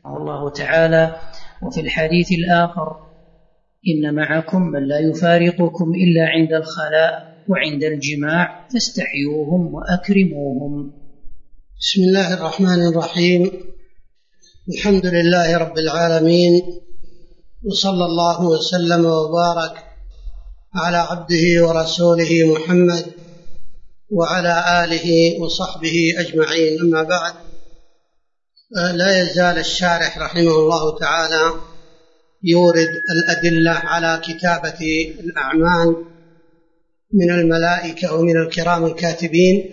الله تعالى: وفي الحديث الآخر: إن معكم من لا يفارقكم إلا عند الخلاء وعند الجماع فاستحيوهم وأكرموهم. بسم الله الرحمن الرحيم. الحمد لله رب العالمين، وصلى الله وسلم وبارك على عبده ورسوله محمد وعلى آله وصحبه أجمعين. أما بعد، لا يزال الشارح رحمه الله تعالى يورد الأدلة على كتابة الأعمال من الملائكة ومن الكرام الكاتبين،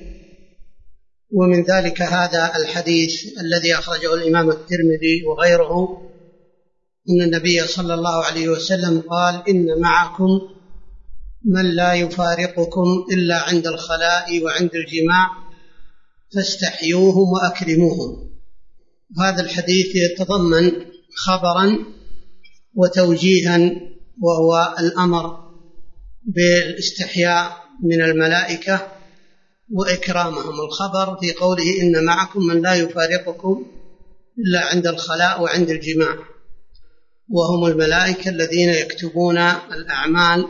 ومن ذلك هذا الحديث الذي أخرجه الإمام الترمذي وغيره، أن النبي صلى الله عليه وسلم قال: إن معكم من لا يفارقكم إلا عند الخلاء وعند الجماع فاستحيوهم وأكرموهم. هذا الحديث يتضمن خبرا وتوجيها، وهو الأمر بالاستحياء من الملائكة وإكرامهم. الخبر في قوله: إن معكم من لا يفارقكم إلا عند الخلاء وعند الجماع، وهم الملائكة الذين يكتبون الأعمال،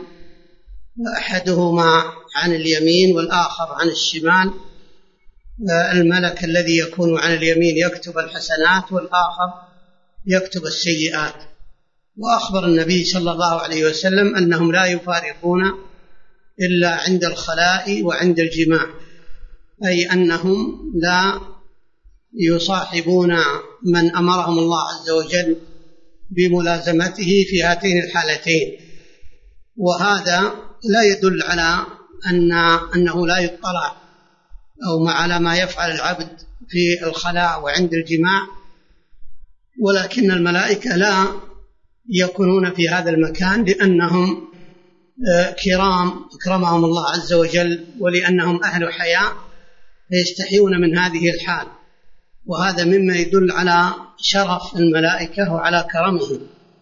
أحدهما عن اليمين والآخر عن الشمال. الملك الذي يكون عن اليمين يكتب الحسنات، والآخر يكتب السيئات. وأخبر النبي صلى الله عليه وسلم أنهم لا يفارقون إلا عند الخلاء وعند الجماع، أي أنهم لا يصاحبون من أمرهم الله عز وجل بملازمته في هاتين الحالتين. وهذا لا يدل على أنه لا يطلع أو على ما يفعل العبد في الخلاء وعند الجماع، ولكن الملائكة لا يكونون في هذا المكان لأنهم كرام أكرمهم الله عز وجل، ولأنهم أهل حياء فيستحيون من هذه الحال. وهذا مما يدل على شرف الملائكة وعلى كرمهم،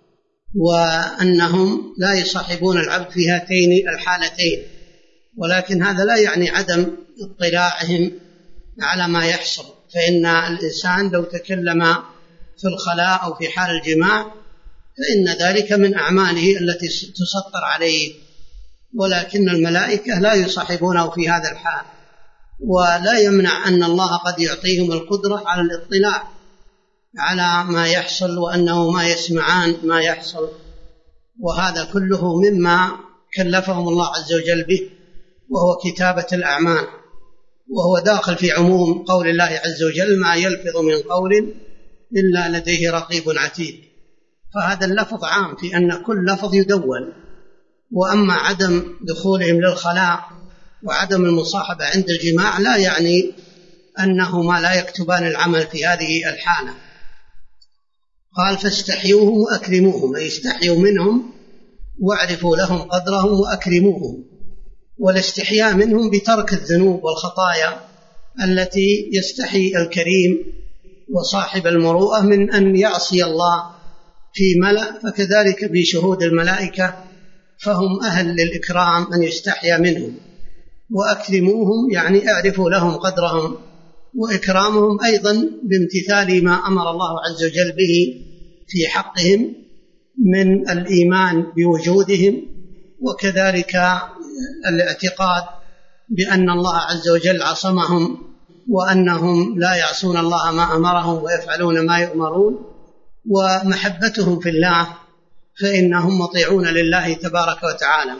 وأنهم لا يصاحبون العبد في هاتين الحالتين. ولكن هذا لا يعني عدم اطلاعهم على ما يحصل، فإن الإنسان لو تكلم في الخلاء أو في حال الجماع فإن ذلك من أعماله التي تسطر عليه، ولكن الملائكة لا يصاحبونه في هذا الحال. ولا يمنع أن الله قد يعطيهم القدرة على الاطلاع على ما يحصل، وأنه ما يسمعان ما يحصل، وهذا كله مما كلفهم الله عز وجل به، وهو كتابة الأعمال، وهو داخل في عموم قول الله عز وجل: ما يلفظ من قول إلا لديه رقيب عتيد. فهذا اللفظ عام في أن كل لفظ يدون. وأما عدم دخولهم للخلاء وعدم المصاحبة عند الجماع لا يعني أنهما لا يكتبان العمل في هذه الحالة. قال: فاستحيوهم وأكرموهم، أي استحيوا منهم واعرفوا لهم قدرهم وأكرموهم. والاستحياء منهم بترك الذنوب والخطايا التي يستحي الكريم وصاحب المروءة من أن يعصي الله في ملأ، فكذلك بشهود الملائكة، فهم أهل للإكرام أن يستحيا منهم. وأكرموهم يعني اعرفوا لهم قدرهم، وإكرامهم أيضا بامتثال ما أمر الله عز وجل به في حقهم من الإيمان بوجودهم، وكذلك الاعتقاد بأن الله عز وجل عصمهم، وأنهم لا يعصون الله ما أمرهم ويفعلون ما يؤمرون، ومحبتهم في الله، فإنهم مطيعون لله تبارك وتعالى.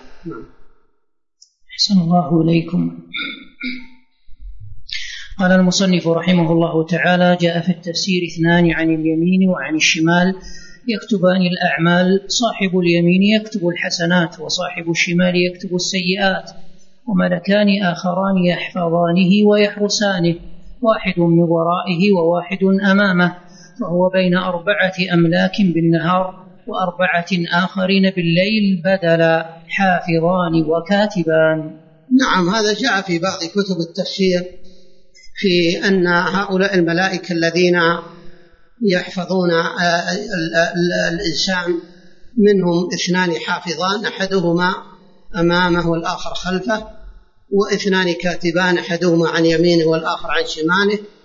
أحسن الله إليكم. قال المصنف رحمه الله تعالى: جاء في التفسير اثنان عن اليمين وعن الشمال يكتبان الأعمال، صاحب اليمين يكتب الحسنات، وصاحب الشمال يكتب السيئات، وملكان آخران يحفظانه ويحرسانه، واحد من ورائه وواحد أمامه، فهو بين 4 أملاك بالنهار و4 آخرين بالليل بدلا، حافظان وكاتبان. نعم، هذا جاء في بعض كتب التفسير في أن هؤلاء الملائكة الذين يحفظون الإنسان منهم 2 حافظان، أحدهما أمامه والآخر خلفه، و2 كاتبان، أحدهما عن يمينه والآخر عن شماله،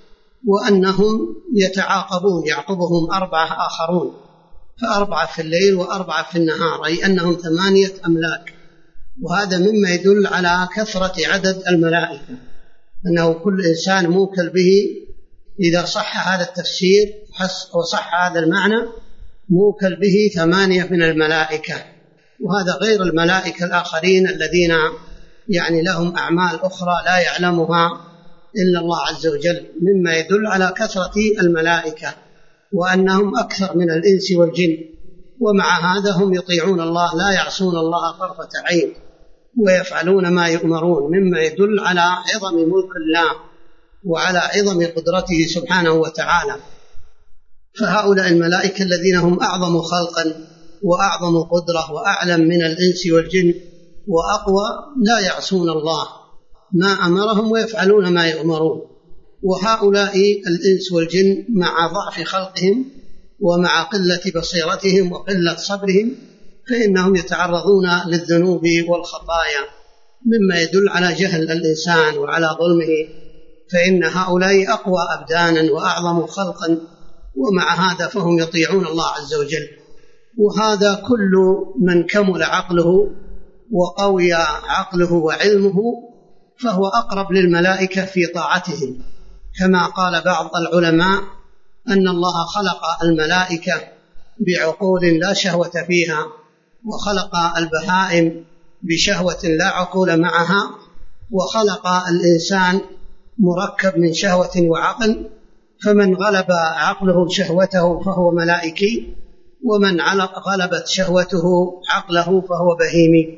وأنهم يتعاقبون، يعقبهم 4 آخرون، ف4 في الليل و4 في النهار، أي أنهم 8 أملاك. وهذا مما يدل على كثرة عدد الملائكة، أنه كل إنسان موكل به، إذا صح هذا التفسير وصح هذا المعنى، موكل به 8 من الملائكة. وهذا غير الملائكة الآخرين الذين يعني لهم أعمال أخرى لا يعلمها إلا الله عز وجل، مما يدل على كثرة الملائكة وأنهم أكثر من الإنس والجن. ومع هذا هم يطيعون الله، لا يعصون الله طرفة عين، ويفعلون ما يؤمرون، مما يدل على عظم ملك الله وعلى عظم قدرته سبحانه وتعالى. فهؤلاء الملائكة الذين هم أعظم خلقا وأعظم قدرة وأعلم من الإنس والجن وأقوى، لا يعصون الله ما أمرهم ويفعلون ما يؤمرون. وهؤلاء الإنس والجن مع ضعف خلقهم ومع قلة بصيرتهم وقلة صبرهم، فإنهم يتعرضون للذنوب والخطايا، مما يدل على جهل الإنسان وعلى ظلمه. فإن هؤلاء أقوى أبدانا وأعظم خلقا، ومع هذا فهم يطيعون الله عز وجل. وهذا كل من كمل عقله وقوي عقله وعلمه فهو أقرب للملائكة في طاعتهم، كما قال بعض العلماء أن الله خلق الملائكة بعقول لا شهوة فيها، وخلق البهائم بشهوة لا عقول معها، وخلق الإنسان مركب من شهوة وعقل، فمن غلب عقله شهوته فهو ملائكي، ومن غلبت شهوته عقله فهو بهيمي.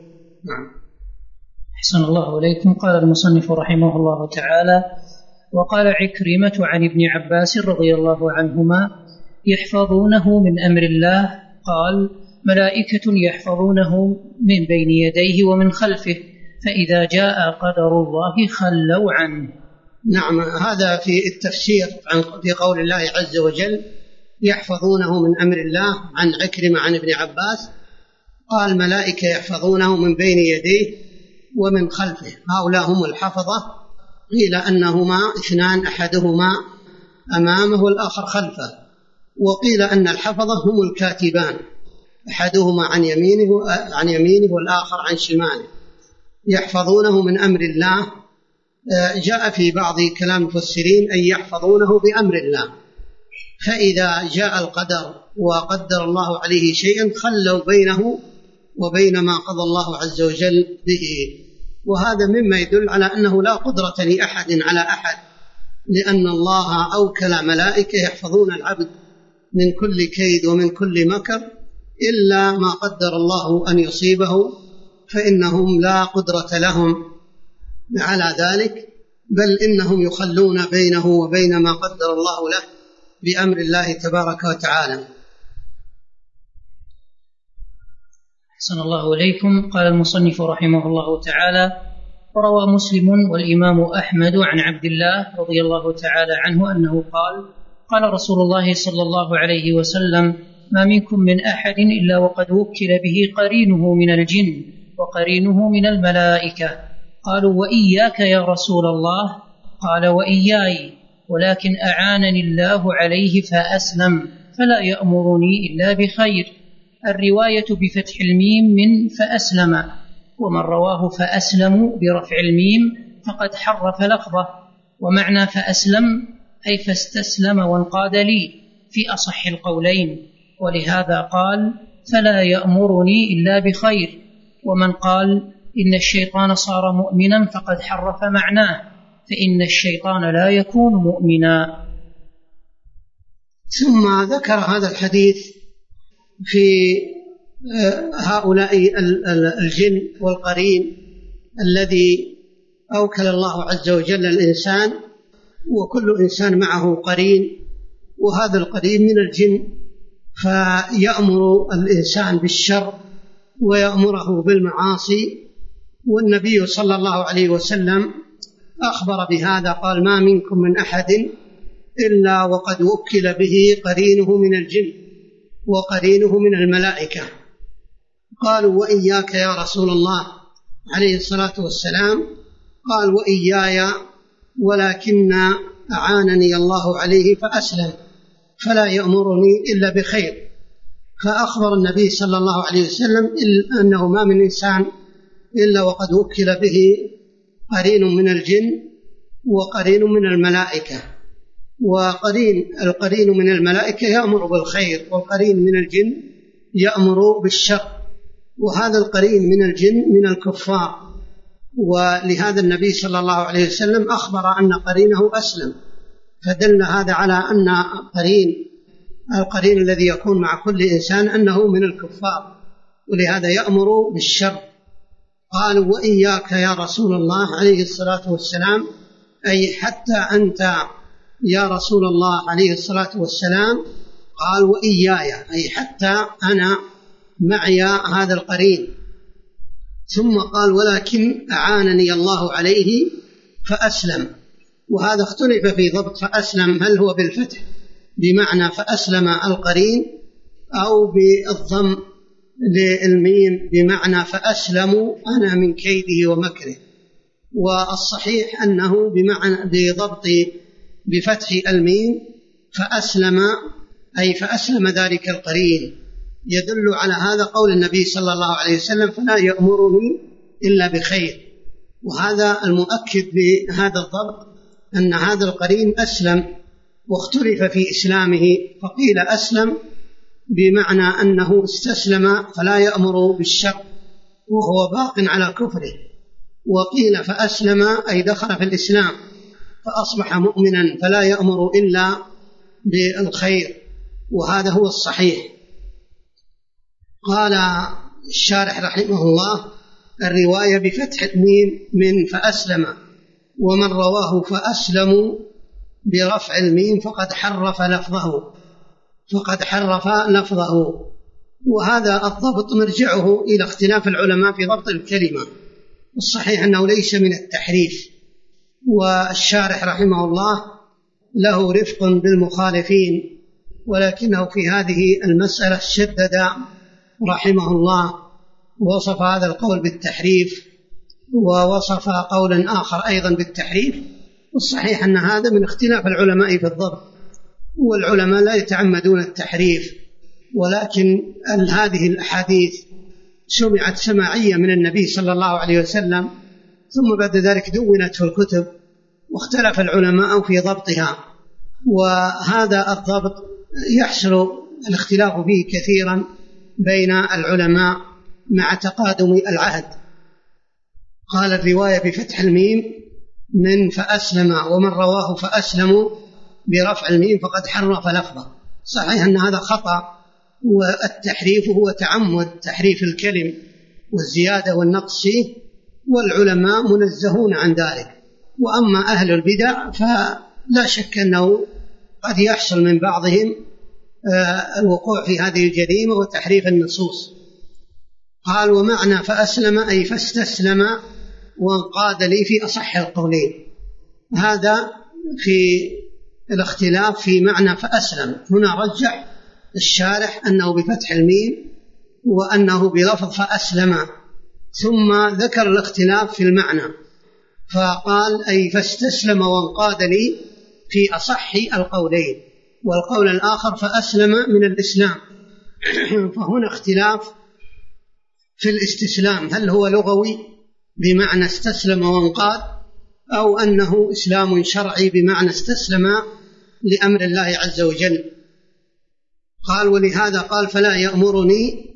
أحسن الله إليكم. قال المصنف رحمه الله تعالى: وقال عكرمة عن ابن عباس رضي الله عنهما: يحفظونه من أمر الله. قال: ملائكة يحفظونه من بين يديه ومن خلفه، فإذا جاء قدر الله خلوا عنه. نعم، هذا في التفسير في قول الله عز وجل يحفظونه من أمر الله، عن عكرمة عن ابن عباس قال: ملائكة يحفظونه من بين يديه ومن خلفه. هؤلاء هم الحفظة. قيل أنهما 2، أحدهما أمامه والآخر خلفه. وقيل أن الحفظة هم الكاتبان، أحدهما عن يمينه والآخر عن شماله، يحفظونه من أمر الله. جاء في بعض كلام المفسرين أن يحفظونه بأمر الله، فإذا جاء القدر وقدر الله عليه شيئا خلوا بينه وبين ما قضى الله عز وجل به. وهذا مما يدل على أنه لا قدرة لأحد على أحد، لأن الله أوكل ملائكة يحفظون العبد من كل كيد ومن كل مكر، إلا ما قدر الله أن يصيبه فإنهم لا قدرة لهم على ذلك، بل إنهم يخلون بينه وبين ما قدر الله له بأمر الله تبارك وتعالى. أحسن الله إليكم. قال المصنف رحمه الله تعالى: وروى مسلم والإمام أحمد عن عبد الله رضي الله تعالى عنه أنه قال: قال رسول الله صلى الله عليه وسلم: ما منكم من أحد إلا وقد وكل به قرينه من الجن وقرينه من الملائكة. قالوا: وإياك يا رسول الله؟ قال: وإياي، ولكن أعانني الله عليه فأسلم، فلا يأمرني إلا بخير. الرواية بفتح الميم من فأسلم، ومن رواه فأسلم برفع الميم فقد حرف لفظه. ومعنى فأسلم أي فاستسلم وانقاد لي في أصح القولين، ولهذا قال: فلا يأمرني إلا بخير. ومن قال إن الشيطان صار مؤمنا فقد حرف معناه، فإن الشيطان لا يكون مؤمنا. ثم ذكر هذا الحديث في هؤلاء الجن والقرين الذي أوكل الله عز وجل الإنسان، وكل إنسان معه قرين، وهذا القرين من الجن، فيأمر الإنسان بالشر ويأمره بالمعاصي. والنبي صلى الله عليه وسلم أخبر بهذا، قال: ما منكم من أحد إلا وقد وكل به قرينه من الجن وقرينه من الملائكة. قالوا: وإياك يا رسول الله عليه الصلاة والسلام؟ قال: وإياي، ولكن أعانني الله عليه فأسلم فلا يأمرني إلا بخير. فأخبر النبي صلى الله عليه وسلم أنه ما من إنسان إلا وقد وكل به قرين من الجن وقرين من الملائكة، القرين من الملائكة يأمر بالخير، والقرين من الجن يأمر بالشر، وهذا القرين من الجن من الكفار. ولهذا النبي صلى الله عليه وسلم أخبر أن قرينه أسلم، فدل هذا على أن القرين الذي يكون مع كل إنسان أنه من الكفار، ولهذا يأمر بالشر. قالوا وإياك يا رسول الله عليه الصلاة والسلام، أي حتى أنت يا رسول الله عليه الصلاة والسلام. قال وإياي، أي حتى أنا معي هذا القرين. ثم قال ولكن أعانني الله عليه فأسلم. وهذا اختلف في ضبط فأسلم، هل هو بالفتح بمعنى فأسلم القرين أو بالضم للميم بمعنى فأسلموا أنا من كيده ومكره. والصحيح أنه بمعنى بضبط بفتح الميم فأسلم، أي فأسلم ذلك القرين. يدل على هذا قول النبي صلى الله عليه وسلم فلا يأمرني إلا بخير. وهذا المؤكد بهذا الضبط أن هذا القرين أسلم، واختلف في إسلامه، فقيل أسلم بمعنى أنه استسلم فلا يأمر بالشر وهو باق على كفره، وقيل فأسلم أي دخل في الإسلام فأصبح مؤمنا فلا يأمر إلا بالخير، وهذا هو الصحيح. قال الشارح رحمه الله الرواية بفتح الميم من فأسلم، ومن رواه فأسلموا برفع الميم فقد حرف لفظه. وهذا الضبط مرجعه إلى اختلاف العلماء في ضبط الكلمة، والصحيح أنه ليس من التحريف. والشارح رحمه الله له رفق بالمخالفين، ولكنه في هذه المسألة شدد رحمه الله، وصف هذا القول بالتحريف ووصف قولا آخر أيضا بالتحريف. والصحيح أن هذا من اختلاف العلماء في الضبط، والعلماء لا يتعمدون التحريف، ولكن هذه الأحاديث سمعت سماعية من النبي صلى الله عليه وسلم، ثم بعد ذلك دونت في الكتب واختلف العلماء في ضبطها، وهذا الضبط يحصل الاختلاف فيه كثيرا بين العلماء مع تقادم العهد. قال الرواية بفتح الميم من فأسلم، ومن رواه فأسلموا برفع الميم فقد حرف لفظه. صحيح أن هذا خطأ، والتحريف هو تعمد تحريف الكلم والزيادة والنقص فيه، والعلماء منزهون عن ذلك. وأما أهل البدع فلا شك أنه قد يحصل من بعضهم الوقوع في هذه الجريمة وتحريف النصوص. قال ومعنى فأسلم أي فاستسلم وانقاد لي في أصح القولين. هذا في الاختلاف في معنى فأسلم. هنا رجح الشارح أنه بفتح الميم وأنه بلفظ فأسلم، ثم ذكر الاختلاف في المعنى فقال أي فاستسلم وانقاد لي في أصح القولين. والقول الآخر فأسلم من الإسلام. فهنا اختلاف في الاستسلام، هل هو لغوي بمعنى استسلم وانقاد، أو أنه إسلام شرعي بمعنى استسلم لأمر الله عز وجل. قال ولهذا قال فلا يأمرني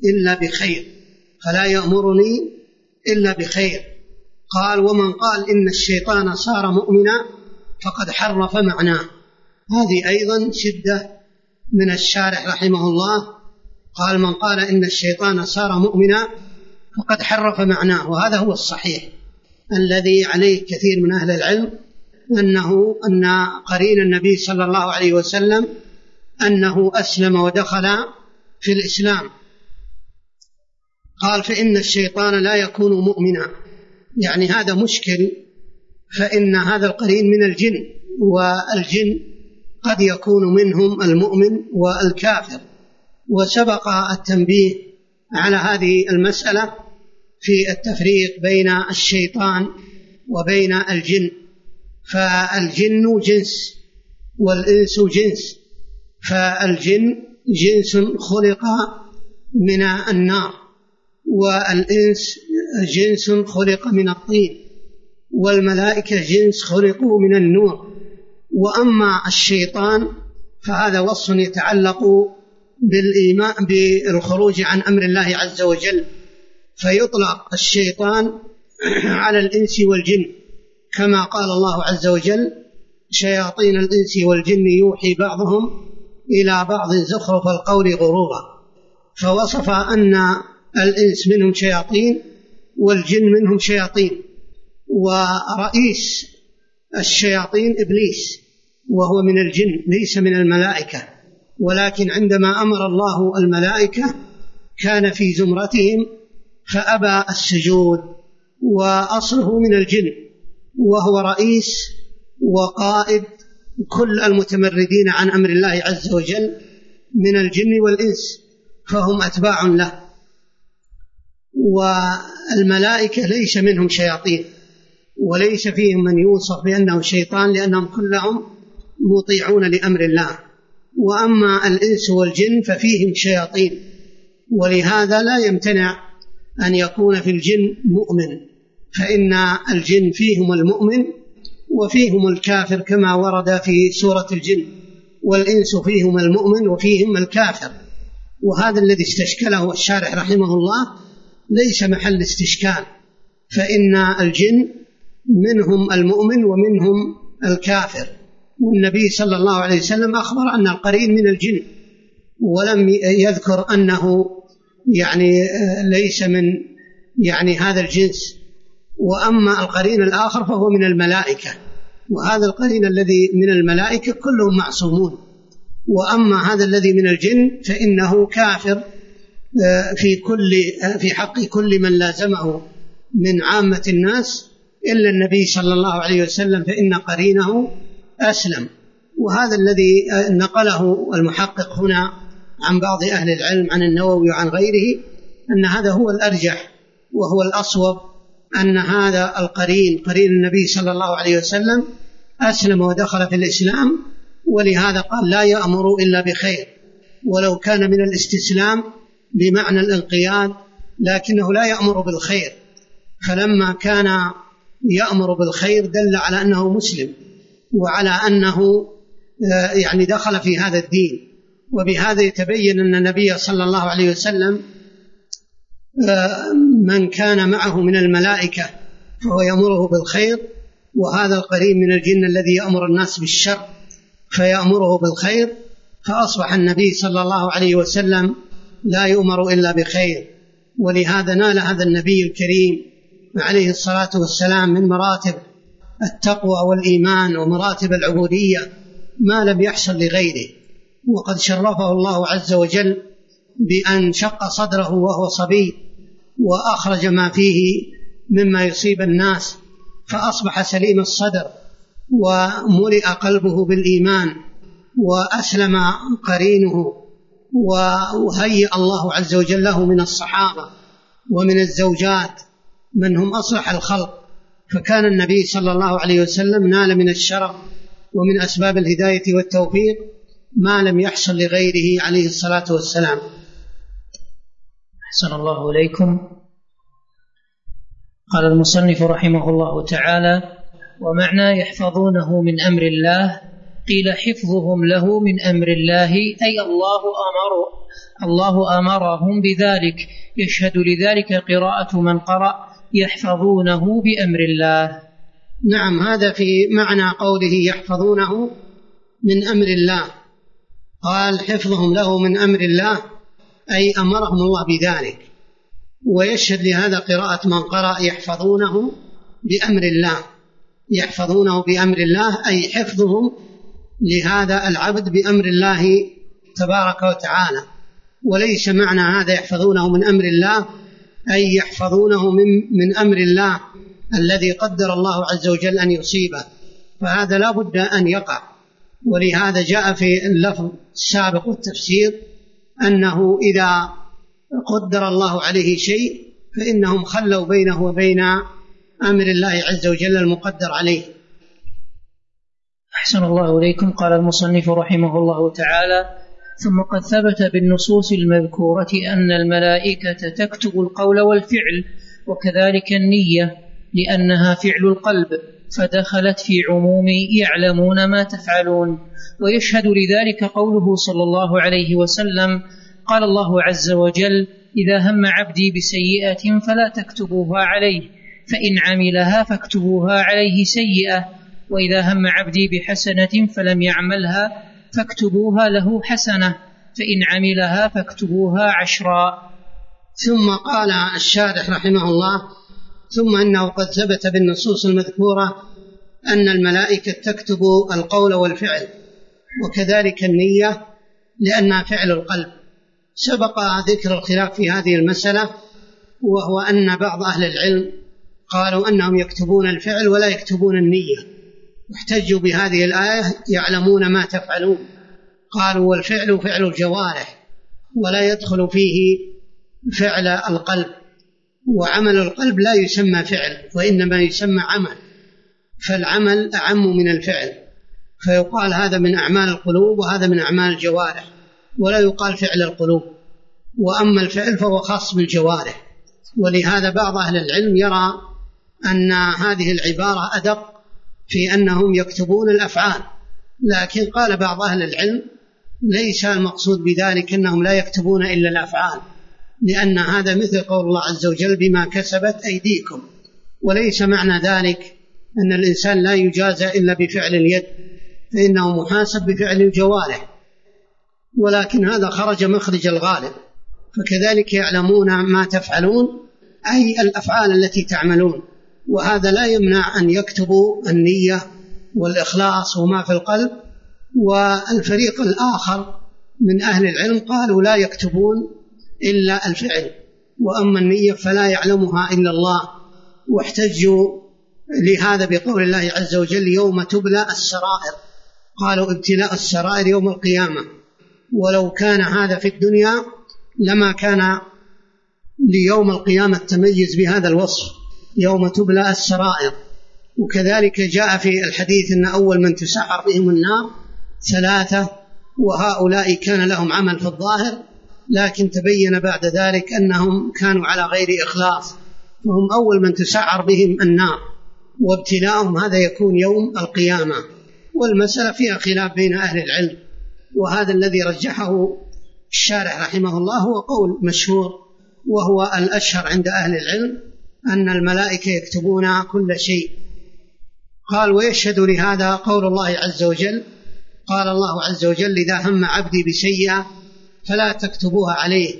إلا بخير. قال ومن قال إن الشيطان صار مؤمنا فقد حرف معناه. هذه أيضا شدة من الشارح رحمه الله. قال من قال إن الشيطان صار مؤمنا فقد حرف معناه، وهذا هو الصحيح الذي عليه كثير من أهل العلم، أن قرين النبي صلى الله عليه وسلم أنه أسلم ودخل في الإسلام. قال فإن الشيطان لا يكون مؤمنا، يعني هذا مشكل، فإن هذا القرين من الجن، والجن قد يكون منهم المؤمن والكافر. وسبق التنبيه على هذه المسألة في التفريق بين الشيطان وبين الجن. فالجن جنس والإنس جنس، فالجن جنس خلق من النار، والإنس جنس خلق من الطين، والملائكة جنس خلقوا من النور. وأما الشيطان فهذا وصف يتعلق بالإيمان بالخروج عن أمر الله عز وجل، فيطلق الشيطان على الإنس والجن، كما قال الله عز وجل: شياطين الإنس والجن يوحي بعضهم إلى بعض زخرف القول غرورا. فوصف أن الإنس منهم شياطين والجن منهم شياطين، ورئيس الشياطين إبليس، وهو من الجن ليس من الملائكة، ولكن عندما أمر الله الملائكة كان في زمرتهم فأبى السجود، وأصله من الجن، وهو رئيس وقائد كل المتمردين عن أمر الله عز وجل من الجن والإنس، فهم أتباع له. والملائكة ليس منهم شياطين، وليس فيهم من يوصف بأنه شيطان، لأنهم كلهم مطيعون لأمر الله. وأما الإنس والجن ففيهم شياطين، ولهذا لا يمتنع أن يكون في الجن مؤمن، فإن الجن فيهم المؤمن وفيهم الكافر كما ورد في سورة الجن، والإنس فيهم المؤمن وفيهم الكافر. وهذا الذي استشكله الشارح رحمه الله ليس محل استشكال، فإن الجن منهم المؤمن ومنهم الكافر، والنبي صلى الله عليه وسلم أخبر أن القرين من الجن، ولم يذكر أنه ليس من هذا الجنس. وأما القرين الآخر فهو من الملائكة، وهذا القرين الذي من الملائكة كلهم معصومون. وأما هذا الذي من الجن فإنه كافر في حق كل من لازمه من عامة الناس إلا النبي صلى الله عليه وسلم، فإن قرينه أسلم. وهذا الذي نقله المحقق هنا عن بعض أهل العلم عن النووي وعن غيره أن هذا هو الأرجح وهو الأصوب، أن هذا القرين قرين النبي صلى الله عليه وسلم أسلم ودخل في الإسلام، ولهذا قال: لا يأمر إلا بخير. ولو كان من الاستسلام بمعنى الانقياد، لكنه لا يأمر بالخير، فلما كان يأمر بالخير دل على أنه مسلم، وعلى أنه دخل في هذا الدين. وبهذا يتبين أن النبي صلى الله عليه وسلم من كان معه من الملائكة فهو يأمره بالخير، وهذا القرين من الجن الذي يأمر الناس بالشر فيأمره بالخير، فأصبح النبي صلى الله عليه وسلم لا يؤمر إلا بخير. ولهذا نال هذا النبي الكريم عليه الصلاة والسلام من مراتب التقوى والإيمان ومراتب العبودية ما لم يحصل لغيره. وقد شرفه الله عز وجل بأن شق صدره وهو صبي، وأخرج ما فيه مما يصيب الناس، فأصبح سليم الصدر وملئ قلبه بالإيمان، وأسلم قرينه، وهيأ الله عز وجل له من الصحابة ومن الزوجات من هم أصلح الخلق. فكان النبي صلى الله عليه وسلم نال من الشرف ومن أسباب الهداية والتوفيق ما لم يحصل لغيره عليه الصلاة والسلام. أحسن الله إليكم. قال المصنف رحمه الله تعالى: ومعنى يحفظونه من أمر الله، قيل حفظهم له من أمر الله أي الله أمرهم بذلك، يشهد لذلك قراءة من قرأ يحفظونه بأمر الله. نعم، هذا في معنى قوله يحفظونه من أمر الله. قال حفظهم له من أمر الله أي أمرهم الله بذلك، ويشهد لهذا قراءة من قرأ يحفظونه بأمر الله. يحفظونه بأمر الله أي حفظهم لهذا العبد بأمر الله تبارك وتعالى، وليس معنى هذا يحفظونه من أمر الله أي يحفظونه من أمر الله الذي قدر الله عز وجل أن يصيبه، فهذا لا بد أن يقع. ولهذا جاء في اللفظ السابق والتفسير أنه إذا قدر الله عليه شيء فإنهم خلوا بينه وبين أمر الله عز وجل المقدر عليه. أحسن الله إليكم. قال المصنف رحمه الله تعالى: ثم قد ثبت بالنصوص المذكورة أن الملائكة تكتب القول والفعل، وكذلك النية، لأنها فعل القلب، فدخلت في عموم يعلمون ما تفعلون. ويشهد لذلك قوله صلى الله عليه وسلم: قال الله عز وجل: إذا هم عبدي بسيئة فلا تكتبوها عليه، فإن عملها فاكتبوها عليه سيئة، وإذا هم عبدي بحسنة فلم يعملها فاكتبوها له حسنة، فإن عملها فاكتبوها 10. ثم قال الشارح رحمه الله: ثم أنه قد ثبت بالنصوص المذكورة أن الملائكة تكتب القول والفعل، وكذلك النية، لأنها فعل القلب. سبق ذكر الخلاف في هذه المسألة، وهو أن بعض أهل العلم قالوا أنهم يكتبون الفعل ولا يكتبون النية، واحتجوا بهذه الآية: يعلمون ما تفعلون. قالوا: والفعل فعل الجوارح، ولا يدخل فيه فعل القلب، وعمل القلب لا يسمى فعل، وإنما يسمى عمل، فالعمل أعم من الفعل، فيقال هذا من أعمال القلوب وهذا من أعمال الجوارح، ولا يقال فعل القلوب. وأما الفعل فهو خاص بالجوارح. ولهذا بعض أهل العلم يرى أن هذه العبارة أدق في أنهم يكتبون الأفعال، لكن قال بعض أهل العلم: ليس المقصود بذلك أنهم لا يكتبون إلا الأفعال، لأن هذا مثل قول الله عز وجل: بما كسبت أيديكم. وليس معنى ذلك أن الإنسان لا يجازى إلا بفعل اليد، فإنه محاسب بفعل الجوارح، ولكن هذا خرج مخرج الغالب. فكذلك يعلمون ما تفعلون، أي الأفعال التي تعملون، وهذا لا يمنع أن يكتبوا النية والإخلاص وما في القلب. والفريق الآخر من أهل العلم قالوا: لا يكتبون إلا الفعل، وأما النية فلا يعلمها إلا الله. واحتجوا لهذا بقول الله عز وجل: يوم تبلى السرائر. قالوا: ابتلاء السرائر يوم القيامة، ولو كان هذا في الدنيا لما كان ليوم القيامة تميز بهذا الوصف: يوم تبلى السرائر. وكذلك جاء في الحديث أن أول من تسعر بهم النار 3، وهؤلاء كان لهم عمل في الظاهر، لكن تبين بعد ذلك أنهم كانوا على غير إخلاص، فهم أول من تسعر بهم النار، وابتلاءهم هذا يكون يوم القيامة. والمسألة فيها خلاف بين أهل العلم، وهذا الذي رجحه الشارح رحمه الله هو قول مشهور، وهو الأشهر عند أهل العلم، أن الملائكة يكتبون كل شيء. قال: ويشهد لهذا قول الله عز وجل: قال الله عز وجل: إذا هم عبدي بسيئة فلا تكتبوها عليه،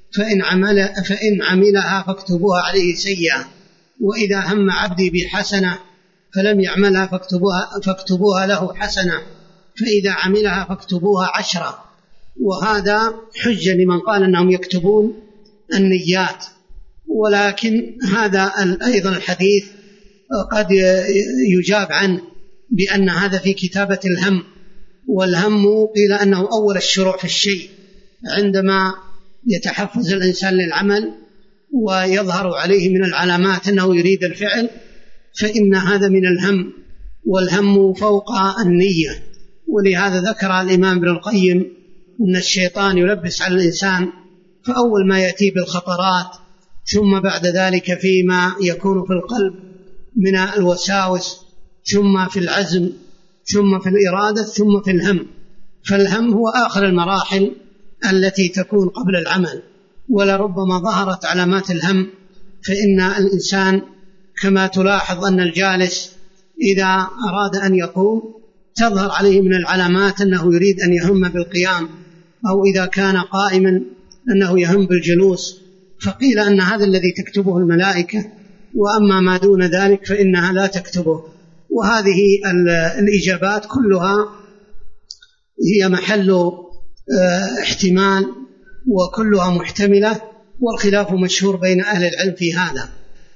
فإن عملها فاكتبوها عليه سيئة، وإذا هم عبدي بحسنة فلم يعملها فاكتبوها له حسنة، فإذا عملها فاكتبوها 10. وهذا حجة لمن قال أنهم يكتبون النيات. ولكن هذا أيضا الحديث قد يجاب عنه بأن هذا في كتابة الهم، والهم قيل أنه أول الشروع في الشيء، عندما يتحفز الإنسان للعمل ويظهر عليه من العلامات أنه يريد الفعل، فإن هذا من الهم، والهم فوق النية. ولهذا ذكر الإمام ابن القيم أن الشيطان يلبس على الإنسان، فأول ما يأتي بالخطرات، ثم بعد ذلك فيما يكون في القلب من الوساوس، ثم في العزم، ثم في الإرادة، ثم في الهم. فالهم هو آخر المراحل التي تكون قبل العمل، ولربما ظهرت علامات الهم، فإن الإنسان كما تلاحظ أن الجالس إذا أراد أن يقوم تظهر عليه من العلامات أنه يريد أن يهم بالقيام، أو إذا كان قائما أنه يهم بالجلوس. فقيل أن هذا الذي تكتبه الملائكة، وأما ما دون ذلك فإنها لا تكتبه. وهذه الإجابات كلها هي محل احتمال، وكلها محتملة، والخلاف مشهور بين أهل العلم في هذا.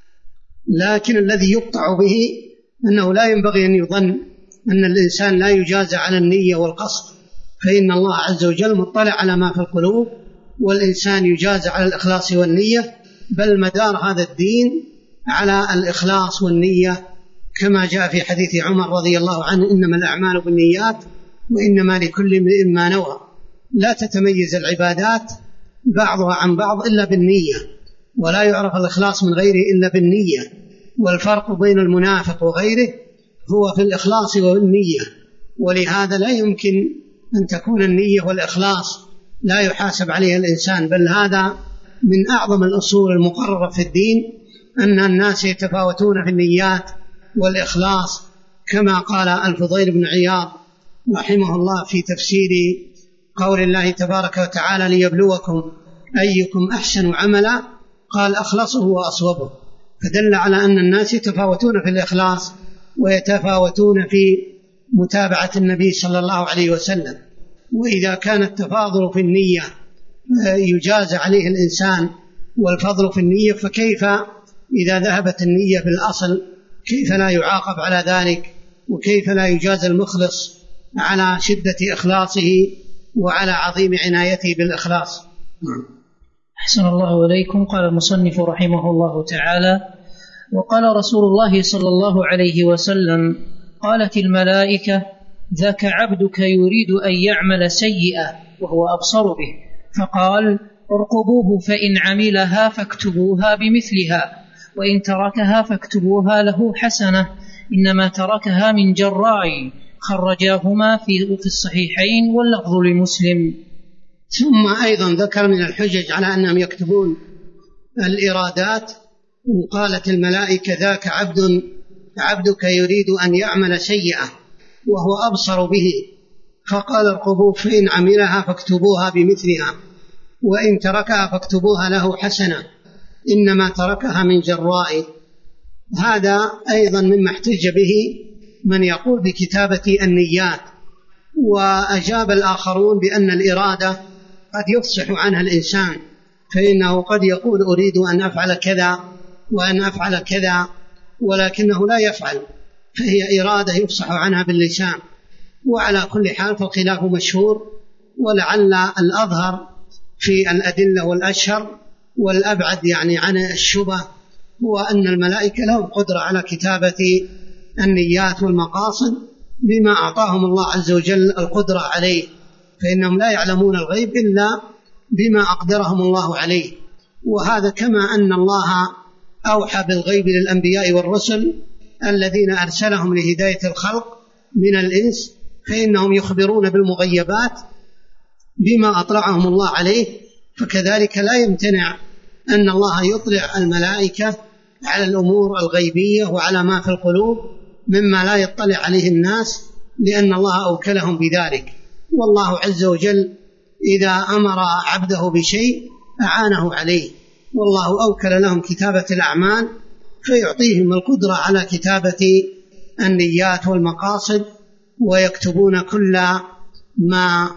لكن الذي يقطع به أنه لا ينبغي أن يظن أن الإنسان لا يجازى على النية والقصد، فإن الله عز وجل مطلع على ما في القلوب، والإنسان يجازى على الإخلاص والنية، بل مدار هذا الدين على الإخلاص والنية، كما جاء في حديث عمر رضي الله عنه: إنما الأعمال بالنيات وإنما لكل امرئ ما نوى. لا تتميز العبادات بعضها عن بعض إلا بالنية، ولا يعرف الإخلاص من غيره إلا بالنية. والفرق بين المنافق وغيره هو في الإخلاص والنية، ولهذا لا يمكن أن تكون النية والإخلاص لا يحاسب عليها الإنسان، بل هذا من أعظم الأصول المقررة في الدين، أن الناس يتفاوتون في النيات والإخلاص، كما قال الفضيل بن عياض رحمه الله في تفسير قول الله تبارك وتعالى: ليبلوكم أيكم أحسن عملا، قال: أخلصه وأصوبه. فدل على أن الناس يتفاوتون في الإخلاص ويتفاوتون في متابعة النبي صلى الله عليه وسلم. وإذا كان التفاضل في النية يجاز عليه الإنسان والفضل في النية، فكيف إذا ذهبت النية بالأصل؟ كيف لا يعاقب على ذلك؟ وكيف لا يجاز المخلص على شدة إخلاصه وعلى عظيم عنايته بالإخلاص؟ أحسن الله إليكم. قال المصنف رحمه الله تعالى: وقال رسول الله صلى الله عليه وسلم: قالت الملائكة: ذاك عبدك يريد أن يعمل سيئة وهو أبصر به، فقال: ارقبوه فإن عملها فاكتبوها بمثلها، وإن تركها فاكتبوها له حسنة، إنما تركها من جراء. خرجاهما في الصحيحين واللفظ لمسلم. ثم أيضا ذكر من الحجج على أنهم يكتبون الإرادات: قالت الملائكة: ذاك عبدك يريد أن يعمل سيئة وهو أبصر به، فقال: ارقبوه فإن عملها فاكتبوها بمثلها، وإن تركها فاكتبوها له حسنة، إنما تركها من جراء. هذا أيضا مما احتج به من يقول بكتابة النيات. وأجاب الآخرون بأن الإرادة قد يفصح عنها الإنسان، فإنه قد يقول: أريد أن أفعل كذا وأن أفعل كذا، ولكنه لا يفعل، فهي إرادة يفصح عنها باللسان. وعلى كل حال فالخلاف مشهور، ولعل الأظهر في الأدلة والأشهر والأبعد عن الشبه هو أن الملائكة لهم قدرة على كتابة النيات والمقاصد بما أعطاهم الله عز وجل القدرة عليه، فإنهم لا يعلمون الغيب إلا بما أقدرهم الله عليه. وهذا كما أن الله أوحى بالغيب للأنبياء والرسل الذين أرسلهم لهداية الخلق من الإنس، فإنهم يخبرون بالمغيبات بما أطلعهم الله عليه. فكذلك لا يمتنع أن الله يطلع الملائكة على الأمور الغيبية وعلى ما في القلوب مما لا يطلع عليه الناس، لأن الله أوكلهم بذلك. والله عز وجل إذا أمر عبده بشيء أعانه عليه، والله أوكل لهم كتابة الأعمال، فيعطيهم القدرة على كتابة النيات والمقاصد، ويكتبون كل ما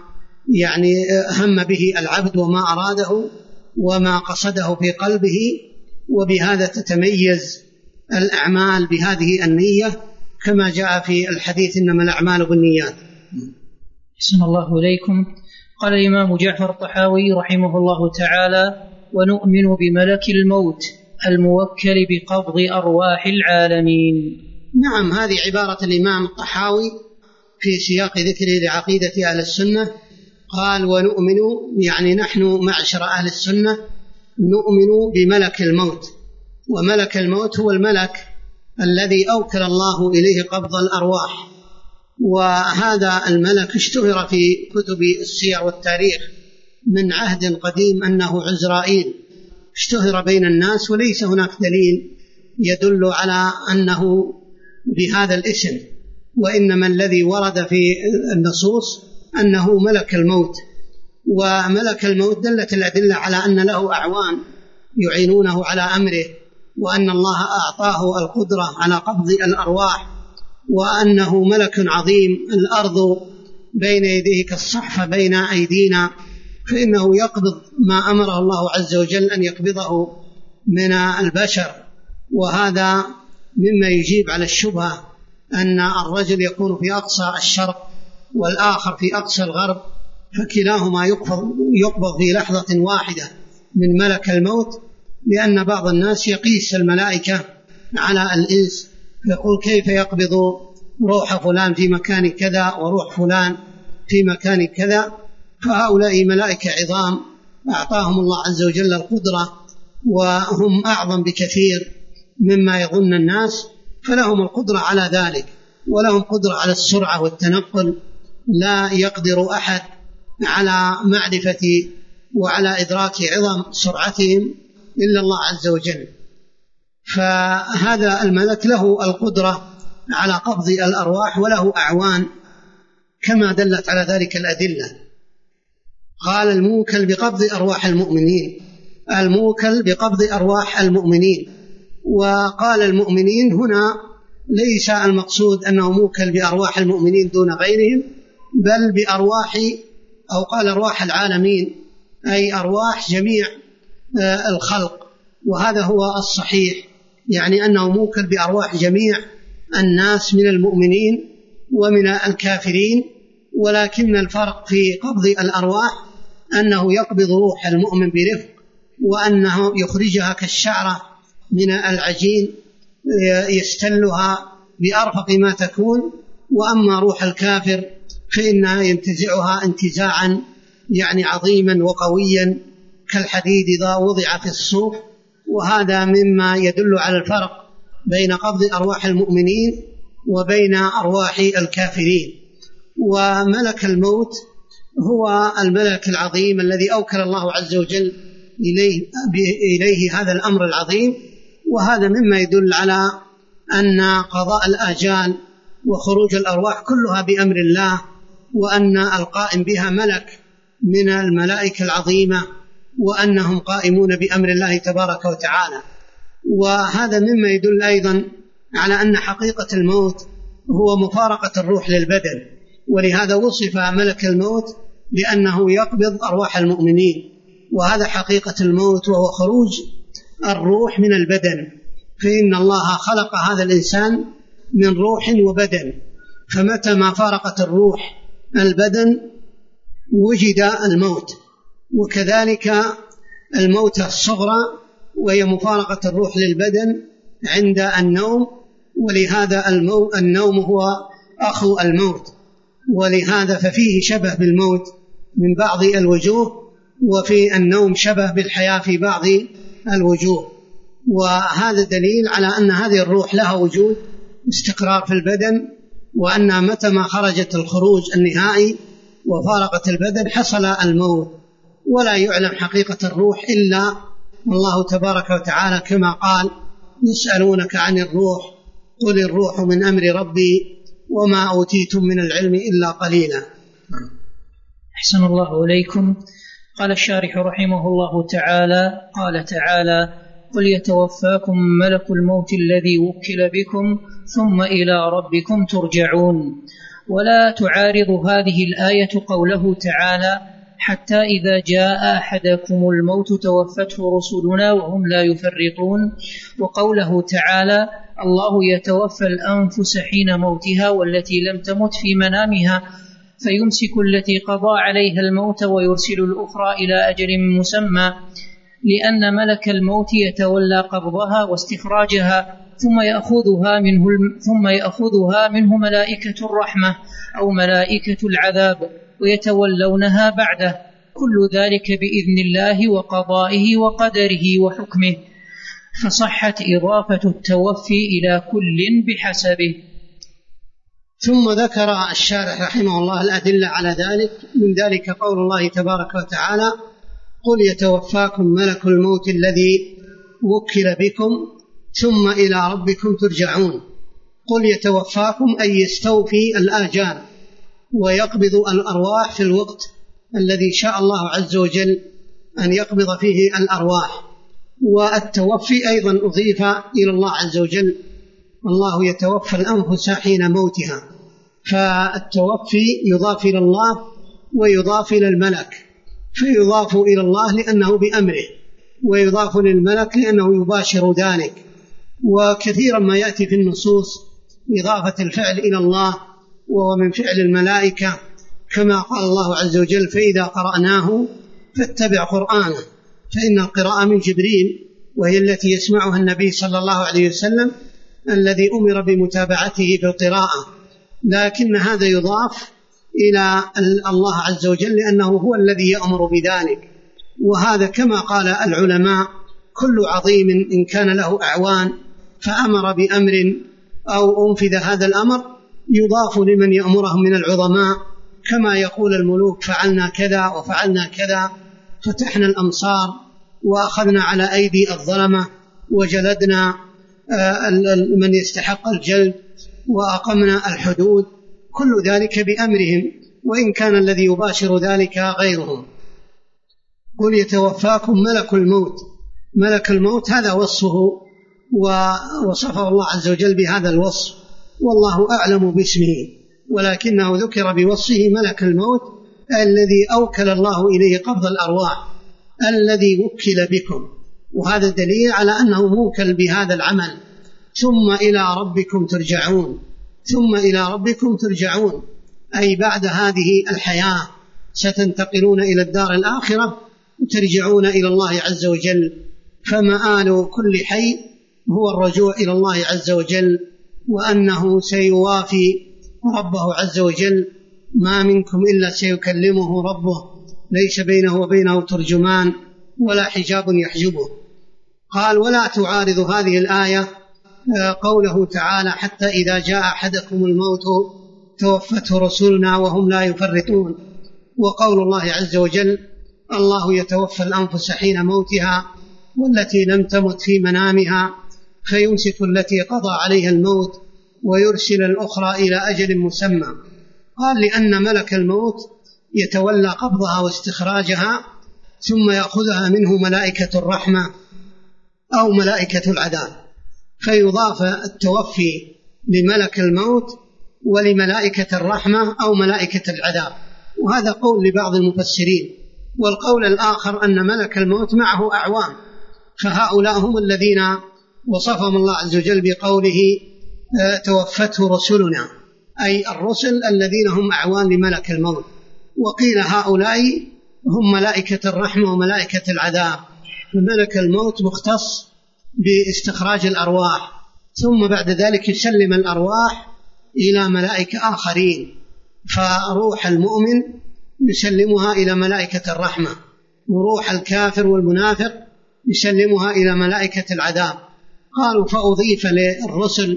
هم به العبد وما أراده وما قصده في قلبه. وبهذا تتميز الأعمال بهذه النية، كما جاء في الحديث: إنما الأعمال بالنيات. أحسن الله إليكم. قال الإمام جعفر الطحاوي رحمه الله تعالى: ونؤمن بملك الموت الموكل بقبض أرواح العالمين. نعم، هذه عبارة الإمام الطحاوي في سياق ذكره لعقيدة أهل السنة. قال: ونؤمن، نحن معشر أهل السنة نؤمن بملك الموت. وملك الموت هو الملك الذي أوكل الله إليه قبض الأرواح. وهذا الملك اشتهر في كتب السير والتاريخ من عهد قديم أنه عزرائيل، اشتهر بين الناس، وليس هناك دليل يدل على أنه بهذا الاسم، وإنما الذي ورد في النصوص أنه ملك الموت. وملك الموت دلت الأدلة على أن له أعوان يعينونه على أمره، وأن الله أعطاه القدرة على قبض الأرواح، وأنه ملك عظيم. الأرض بين يديه كالصحفة بين أيدينا، فإنه يقبض ما أمره الله عز وجل أن يقبضه من البشر. وهذا مما يجيب على الشبهة أن الرجل يكون في أقصى الشرق والآخر في أقصى الغرب، فكلاهما يقبض في لحظة واحدة من ملك الموت، لأن بعض الناس يقيس الملائكة على الإنس يقول كيف يقبض روح فلان في مكان كذا وروح فلان في مكان كذا؟ فهؤلاء ملائكة عظام أعطاهم الله عز وجل القدرة، وهم أعظم بكثير مما يظن الناس، فلهم القدرة على ذلك، ولهم قدرة على السرعة والتنقل. لا يقدر أحد على معرفة وعلى إدراك عظم سرعتهم إلا الله عز وجل. فهذا الملك له القدرة على قبض الأرواح، وله أعوان كما دلت على ذلك الأدلة. قال الموكل بقبض أرواح المؤمنين، الموكل بقبض أرواح المؤمنين. وقال المؤمنين هنا ليس المقصود أنه موكل بأرواح المؤمنين دون غيرهم، بل بأرواح، أو قال أرواح العالمين، أي أرواح جميع الخلق، وهذا هو الصحيح، يعني أنه موكل بأرواح جميع الناس من المؤمنين ومن الكافرين. ولكن الفرق في قبض الأرواح أنه يقبض روح المؤمن برفق، وأنه يخرجها كالشعرة من العجين يستلها بأرفق ما تكون. وأما روح الكافر فإنها ينتزعها انتزاعا يعني عظيما وقويا كالحديد إذا وضع في الصوف. وهذا مما يدل على الفرق بين قبض أرواح المؤمنين وبين أرواح الكافرين. وملك الموت هو الملك العظيم الذي أوكل الله عز وجل إليه هذا الأمر العظيم. وهذا مما يدل على أن قضاء الآجال وخروج الأرواح كلها بأمر الله، وأن القائم بها ملك من الملائكة العظيمة، وأنهم قائمون بأمر الله تبارك وتعالى. وهذا مما يدل أيضا على أن حقيقة الموت هو مفارقة الروح للبدن، ولهذا وصف ملك الموت بأنه يقبض أرواح المؤمنين، وهذا حقيقة الموت، وهو خروج الروح من البدن. فإن الله خلق هذا الإنسان من روح وبدن، فمتى ما فارقت الروح البدن وجد الموت. وكذلك الموتى الصغرى وهي مفارقة الروح للبدن عند النوم، ولهذا النوم هو أخو الموت، ولهذا ففيه شبه بالموت من بعض الوجوه، وفي النوم شبه بالحياة في بعض الوجوه. وهذا دليل على أن هذه الروح لها وجود استقرار في البدن، وأن متى ما خرجت الخروج النهائي وفارقت البدن حصل الموت. ولا يعلم حقيقة الروح إلا الله تبارك وتعالى، كما قال يسألونك عن الروح قل الروح من أمر ربي وما أوتيتم من العلم إلا قليلا. أحسن الله إليكم. قال الشارح رحمه الله تعالى: قال تعالى: قل يتوفاكم ملك الموت الذي وكل بكم ثم إلى ربكم ترجعون. ولا تعارض هذه الآية قوله تعالى: حتى إذا جاء أحدكم الموت توفته رسلنا وهم لا يفرطون، وقوله تعالى: الله يتوفى الأنفس حين موتها والتي لم تمت في منامها فيمسك التي قضى عليها الموت ويرسل الأخرى إلى أجل مسمى، لأن ملك الموت يتولى قبضها واستخراجها ثم يأخذها منه ملائكة الرحمة أو ملائكة العذاب ويتولونها بعده، كل ذلك بإذن الله وقضائه وقدره وحكمه، فصحت إضافة التوفي إلى كل بحسبه. ثم ذكر الشارح رحمه الله الأدلة على ذلك، من ذلك قول الله تبارك وتعالى: قل يتوفاكم ملك الموت الذي وكل بكم ثم إلى ربكم ترجعون. قل يتوفاكم أي يستوفي الآجال ويقبض الأرواح في الوقت الذي شاء الله عز وجل أن يقبض فيه الأرواح. والتوفي أيضا أضيف إلى الله عز وجل، الله يتوفى الأنفس حين موتها، فالتوفي يضاف إلى الله ويضاف إلى الملك، فيضاف إلى الله لأنه بأمره، ويضاف للملك لأنه يباشر ذلك. وكثيرا ما يأتي في النصوص إضافة الفعل إلى الله وهو من فعل الملائكة، كما قال الله عز وجل: فإذا قرأناه فاتبع قرآنه، فإن القراءة من جبريل وهي التي يسمعها النبي صلى الله عليه وسلم، الذي أمر بمتابعته في القراءة، لكن هذا يضاف إلى الله عز وجل لأنه هو الذي يأمر بذلك. وهذا كما قال العلماء كل عظيم إن كان له أعوان فأمر بأمر أو أنفذ هذا الأمر يضاف لمن يأمرهم من العظماء، كما يقول الملوك فعلنا كذا وفعلنا كذا، فتحنا الأمصار وأخذنا على أيدي الظلمة وجلدنا من يستحق الجلد وأقمنا الحدود، كل ذلك بأمرهم، وإن كان الذي يباشر ذلك غيرهم. قل يتوفاكم ملك الموت. ملك الموت هذا وصفه، ووصفه الله عز وجل بهذا الوصف، والله أعلم باسمه، ولكنه ذكر بوصفه ملك الموت الذي أوكل الله إليه قبض الأرواح، الذي وكل بكم، وهذا دليل على أنه موكل بهذا العمل. ثم إلى ربكم ترجعون. ثم إلى ربكم ترجعون أي بعد هذه الحياة ستنتقلون إلى الدار الآخرة وترجعون إلى الله عز وجل، فمآل كل حي هو الرجوع إلى الله عز وجل، وأنه سيوافي ربه عز وجل، ما منكم إلا سيكلمه ربه، ليس بينه وبينه ترجمان ولا حجاب يحجبه. قال ولا تعارض هذه الآية قوله تعالى حتى إذا جاء أحدكم الموت توفته رسلنا وهم لا يفرطون، وقول الله عز وجل الله يتوفى الأنفس حين موتها والتي لم تمت في منامها فيمسك التي قضى عليها الموت ويرسل الأخرى إلى أجل مسمى. قال لأن ملك الموت يتولى قبضها واستخراجها ثم يأخذها منه ملائكة الرحمة أو ملائكة العذاب، فيضاف التوفي لملك الموت ولملائكة الرحمة أو ملائكة العذاب، وهذا قول لبعض المفسرين. والقول الآخر أن ملك الموت معه أعوان، فهؤلاء هم الذين وصفهم الله عز وجل بقوله توفته رسلنا، أي الرسل الذين هم أعوان لملك الموت. وقيل هؤلاء هم ملائكة الرحمة وملائكة العذاب، فملك الموت مختص باستخراج الأرواح، ثم بعد ذلك يسلم الأرواح إلى ملائكة آخرين، فروح المؤمن يسلمها إلى ملائكة الرحمة، وروح الكافر والمنافق يسلمها إلى ملائكة العذاب. قالوا فأضيف للرسل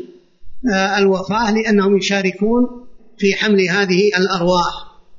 الوفاة لأنهم يشاركون في حمل هذه الأرواح.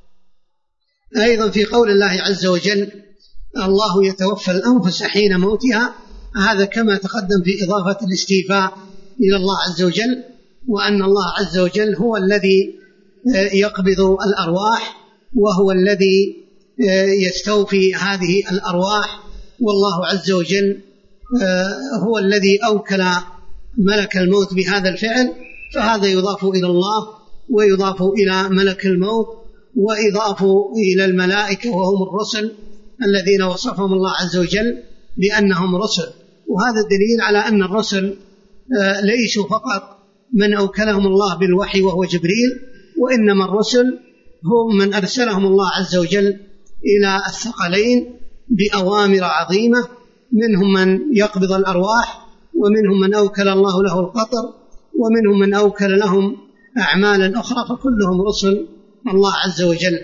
أيضا في قول الله عز وجل الله يتوفى الأنفس حين موتها، هذا كما تقدم في إضافة الاستيفاء إلى الله عز وجل، وأن الله عز وجل هو الذي يقبض الأرواح وهو الذي يستوفي هذه الأرواح، والله عز وجل هو الذي أوكل ملك الموت بهذا الفعل، فهذا يضاف إلى الله ويضاف إلى ملك الموت وإضاف إلى الملائكة وهم الرسل الذين وصفهم الله عز وجل بأنهم رسل. وهذا الدليل على أن الرسل ليسوا فقط من أوكلهم الله بالوحي وهو جبريل، وإنما الرسل هم من أرسلهم الله عز وجل إلى الثقلين بأوامر عظيمة، منهم من يقبض الأرواح، ومنهم من أوكل الله له القطر، ومنهم من أوكل لهم أعمالا أخرى، فكلهم رسل الله عز وجل.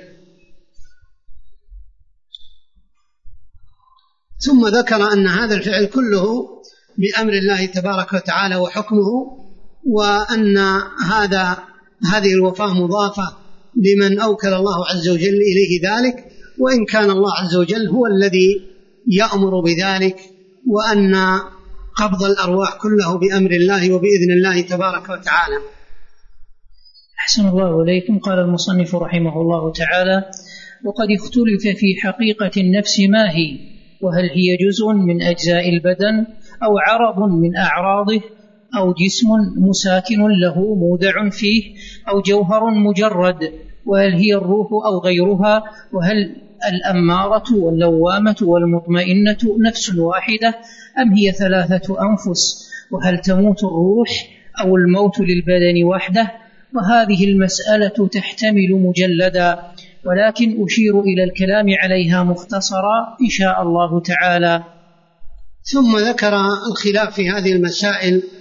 ثم ذكر أن هذا الفعل كله بأمر الله تبارك وتعالى وحكمه، وأن هذه الوفاة مضافة لمن أوكل الله عز وجل إليه ذلك، وإن كان الله عز وجل هو الذي يأمر بذلك، وأن قبض الأرواح كله بأمر الله وبإذن الله تبارك وتعالى. أحسن الله إليكم. قال المصنف رحمه الله تعالى وقد اختلف في حقيقة النفس ما هي، وهل هي جزء من أجزاء البدن أو عرض من أعراضه أو جسم مساكن له مودع فيه أو جوهر مجرد، وهل هي الروح أو غيرها، وهل الأمارة واللوامة والمطمئنة نفس واحدة أم هي ثلاثة أنفس، وهل تموت الروح أو الموت للبدن وحده. وهذه المسألة تحتمل مجلدا، ولكن أشير إلى الكلام عليها مختصرا إن شاء الله تعالى. ثم ذكر الخلاف في هذه المسائل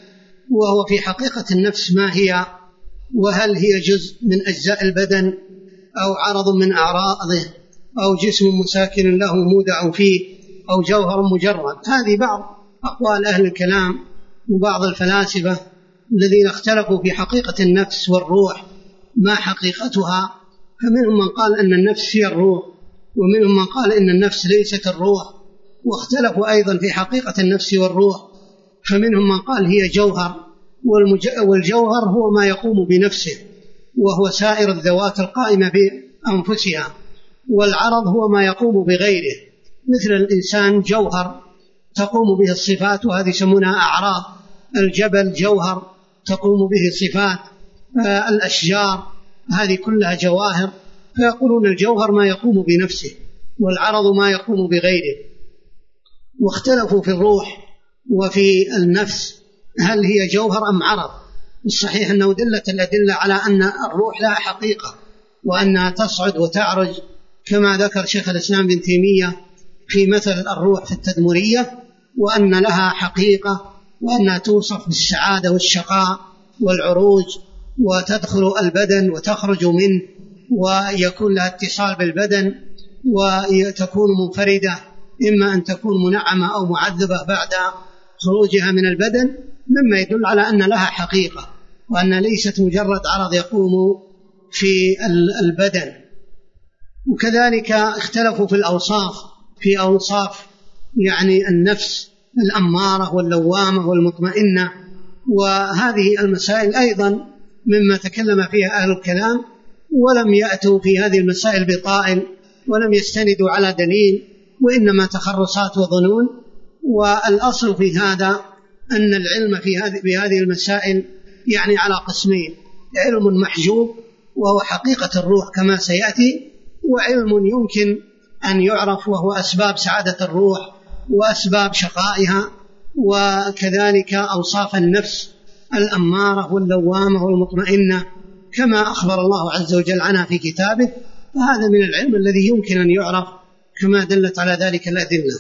وهو في حقيقة النفس ما هي، وهل هي جزء من أجزاء البدن أو عرض من أعراضه أو جسم مساكن له مودع فيه أو جوهر مجرد. هذه بعض أقوال أهل الكلام وبعض الفلاسفة الذين اختلفوا في حقيقة النفس والروح ما حقيقتها، فمنهم من قال أن النفس هي الروح، ومنهم من قال إن النفس ليست الروح، واختلفوا أيضا في حقيقة النفس والروح، فمنهم من قال هي جوهر، والجوهر هو ما يقوم بنفسه وهو سائر الذوات القائمة بأنفسها، والعرض هو ما يقوم بغيره، مثل الإنسان جوهر تقوم به الصفات وهذه يسمونها أعراض، الجبل جوهر تقوم به صفات، الأشجار هذه كلها جواهر، فيقولون الجوهر ما يقوم بنفسه والعرض ما يقوم بغيره. واختلفوا في الروح وفي النفس هل هي جوهر أم عرض. الصحيح أنه دلت الأدلة على أن الروح لها حقيقة وأنها تصعد وتعرج، كما ذكر شيخ الإسلام ابن تيمية في مثل الروح في التدمرية، وأن لها حقيقة وأنها توصف بالسعادة والشقاء والعروج، وتدخل البدن وتخرج منه، ويكون لها اتصال بالبدن، وتكون منفردة، إما أن تكون منعمة أو معذبة بعد خروجها من البدن، مما يدل على أن لها حقيقة وأن ليست مجرد عرض يقوم في البدن. وكذلك اختلفوا في الأوصاف، في أوصاف يعني النفس الأمارة واللوامة والمطمئنة، وهذه المسائل أيضا مما تكلم فيها أهل الكلام، ولم يأتوا في هذه المسائل بطائل ولم يستندوا على دليل، وإنما تخرصات وظنون. والأصل في هذا أن العلم في هذه المسائل يعني على قسمين: علم محجوب وهو حقيقة الروح كما سيأتي، وعلم يمكن أن يعرف وهو أسباب سعادة الروح وأسباب شقائها، وكذلك أوصاف النفس الأمارة واللوامة والمطمئنة كما أخبر الله عز وجل عنها في كتابه، فهذا من العلم الذي يمكن أن يعرف كما دلت على ذلك الأدلة.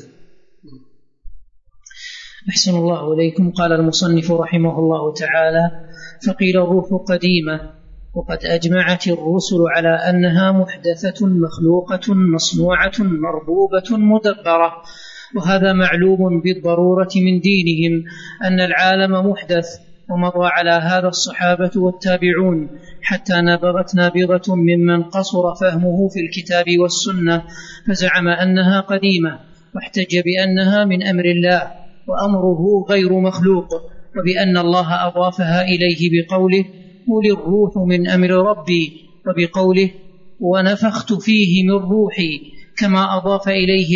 أحسن الله إليكم. قال المصنف رحمه الله تعالى: فقيل الروح قديمة، وقد أجمعت الرسل على أنها محدثة مخلوقة مصنوعة مربوبة مدبرة، وهذا معلوم بالضرورة من دينهم أن العالم محدث، ومضى على هذا الصحابة والتابعون حتى نبغت نابغة ممن قصر فهمه في الكتاب والسنة فزعم أنها قديمة، واحتج بأنها من أمر الله وأمره غير مخلوق، وبأن الله أضافها إليه بقوله: قل الروح من أمر ربي، وبقوله: ونفخت فيه من روحي، كما أضاف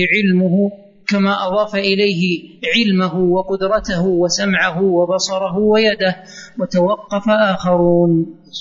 إليه علمه وقدرته وسمعه وبصره ويده، وتوقف آخرون.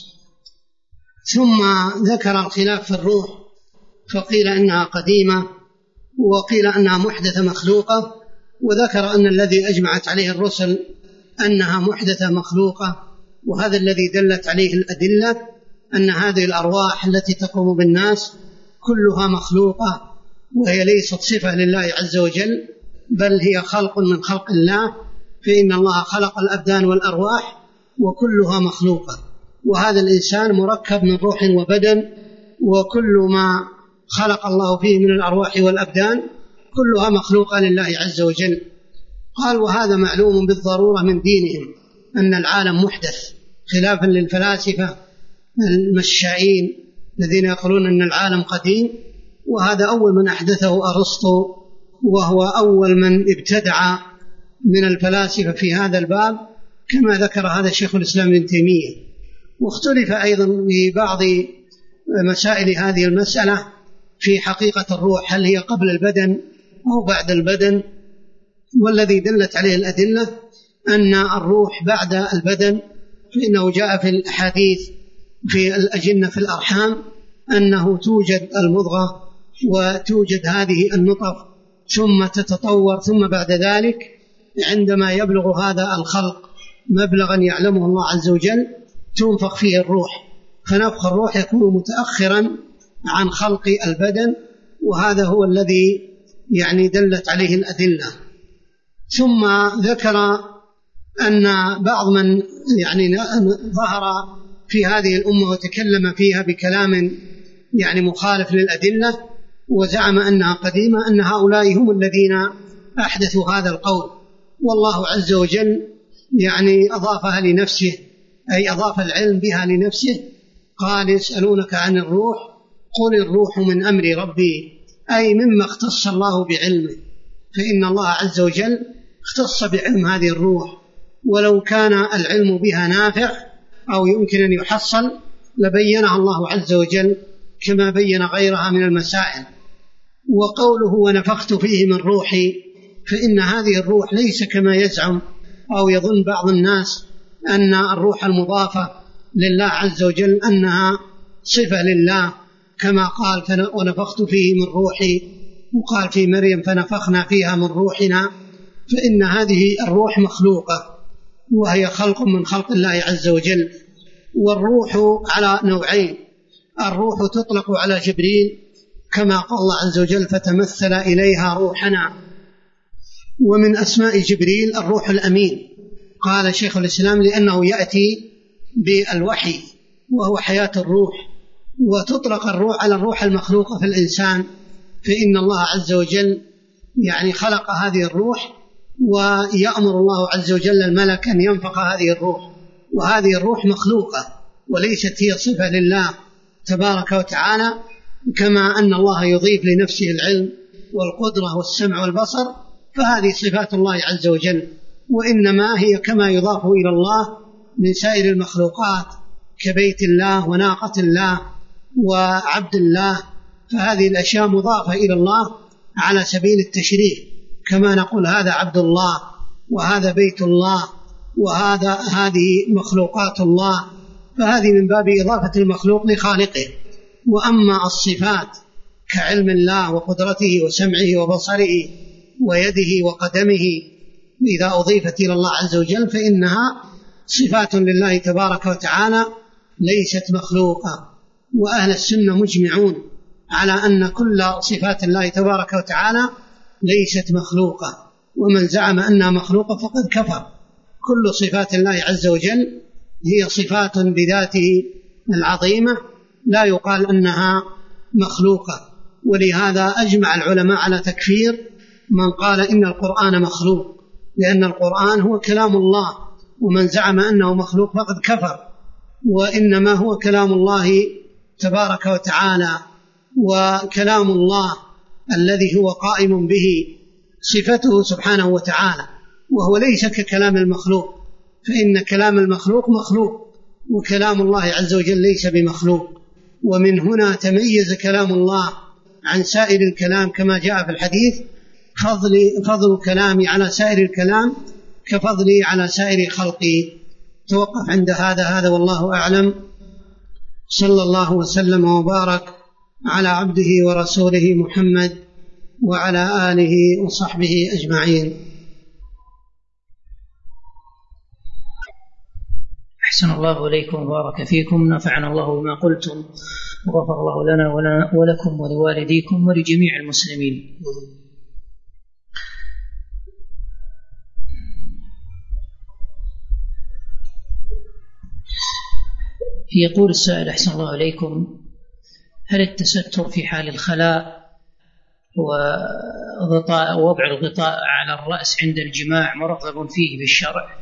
ثم ذكر الخلاف في الروح، فقيل إنها قديمة وقيل أنها محدثة مخلوقة، وذكر أن الذي أجمعت عليه الرسل أنها محدثة مخلوقة، وهذا الذي دلت عليه الأدلة أن هذه الأرواح التي تقوم بالناس كلها مخلوقة، وهي ليست صفة لله عز وجل، بل هي خلق من خلق الله، فإن الله خلق الأبدان والأرواح وكلها مخلوقة، وهذا الإنسان مركب من روح وبدن، وكل ما خلق الله فيه من الأرواح والأبدان كلها مخلوقة لله عز وجل. قال: وهذا معلوم بالضرورة من دينهم أن العالم محدث، خلافا للفلاسفة المشائين الذين يقولون أن العالم قديم، وهذا أول من أحدثه أرسطو، وهو أول من ابتدع من الفلاسفة في هذا الباب، كما ذكر هذا شيخ الإسلام ابن تيمية. واختلف أيضا في بعض مسائل هذه المسألة في حقيقة الروح، هل هي قبل البدن أو بعد البدن، والذي دلت عليه الأدلة أن الروح بعد البدن، فإنه جاء في الأحاديث في الأجنة في الأرحام أنه توجد المضغة وتوجد هذه النطف ثم تتطور، ثم بعد ذلك عندما يبلغ هذا الخلق مبلغا يعلمه الله عز وجل تنفخ فيه الروح، فنفخ الروح يكون متأخرا عن خلق البدن، وهذا هو الذي يعني دلت عليه الأدلة. ثم ذكر أن بعض من يعني ظهر في هذه الأمة وتكلم فيها بكلام يعني مخالف للأدلة وزعم أنها قديمة، أن هؤلاء هم الذين أحدثوا هذا القول، والله عز وجل يعني أضافها لنفسه، أي أضاف العلم بها لنفسه. قال: يسألونك عن الروح قل الروح من أمر ربي، أي مما اختص الله بعلمه، فإن الله عز وجل اختص بعلم هذه الروح، ولو كان العلم بها نافع أو يمكن أن يحصل لبينها الله عز وجل كما بين غيرها من المسائل. وقوله ونفخت فيه من روحي، فإن هذه الروح ليس كما يزعم أو يظن بعض الناس أن الروح المضافة لله عز وجل أنها صفة لله، كما قال ونفخت فيه من روحي، وقال في مريم فنفخنا فيها من روحنا، فإن هذه الروح مخلوقة وهي خلق من خلق الله عز وجل. والروح على نوعين: الروح تطلق على جبريل كما قال الله عز وجل فتمثل إليها روحنا، ومن أسماء جبريل الروح الأمين، قال شيخ الإسلام لأنه يأتي بالوحي وهو حياة الروح. وتطلق الروح على الروح المخلوقة في الإنسان، فإن الله عز وجل يعني خلق هذه الروح، ويأمر الله عز وجل الملك أن ينفخ هذه الروح، وهذه الروح مخلوقة وليست هي صفة لله تبارك وتعالى، كما أن الله يضيف لنفسه العلم والقدرة والسمع والبصر، فهذه صفات الله عز وجل، وإنما هي كما يضاف إلى الله من سائر المخلوقات كبيت الله وناقة الله وعبد الله، فهذه الأشياء مضافة إلى الله على سبيل التشريف، كما نقول هذا عبد الله وهذا بيت الله هذه مخلوقات الله، فهذه من باب إضافة المخلوق لخالقه. وأما الصفات كعلم الله وقدرته وسمعه وبصره ويده وقدمه إذا أضيفت إلى الله عز وجل فإنها صفات لله تبارك وتعالى ليست مخلوقة. وأهل السنة مجمعون على أن كل صفات الله تبارك وتعالى ليست مخلوقة، ومن زعم أنها مخلوقة فقد كفر. كل صفات الله عز وجل هي صفات بذاته العظيمة لا يقال أنها مخلوقة. ولهذا أجمع العلماء على تكفير من قال إن القرآن مخلوق، لأن القرآن هو كلام الله، ومن زعم أنه مخلوق فقد كفر، وإنما هو كلام الله تبارك وتعالى، وكلام الله الذي هو قائم به صفته سبحانه وتعالى، وهو ليس ككلام المخلوق، فإن كلام المخلوق مخلوق وكلام الله عز وجل ليس بمخلوق. ومن هنا تميز كلام الله عن سائر الكلام كما جاء في الحديث: فضل الكلام على سائر الكلام كفضلي على سائر خلقي. توقف عند هذا والله أعلم. صلى الله وسلم وبارك على عبده ورسوله محمد وعلى آله وصحبه أجمعين. أحسن الله إليكم وبارك فيكم، نفعنا الله بما قلتم وغفر الله لنا ولكم ولوالديكم ولجميع المسلمين. يقول السائل: أحسن الله إليكم، هل التستر في حال الخلاء ووضع الغطاء على الرأس عند الجماع مرغب فيه بالشرع؟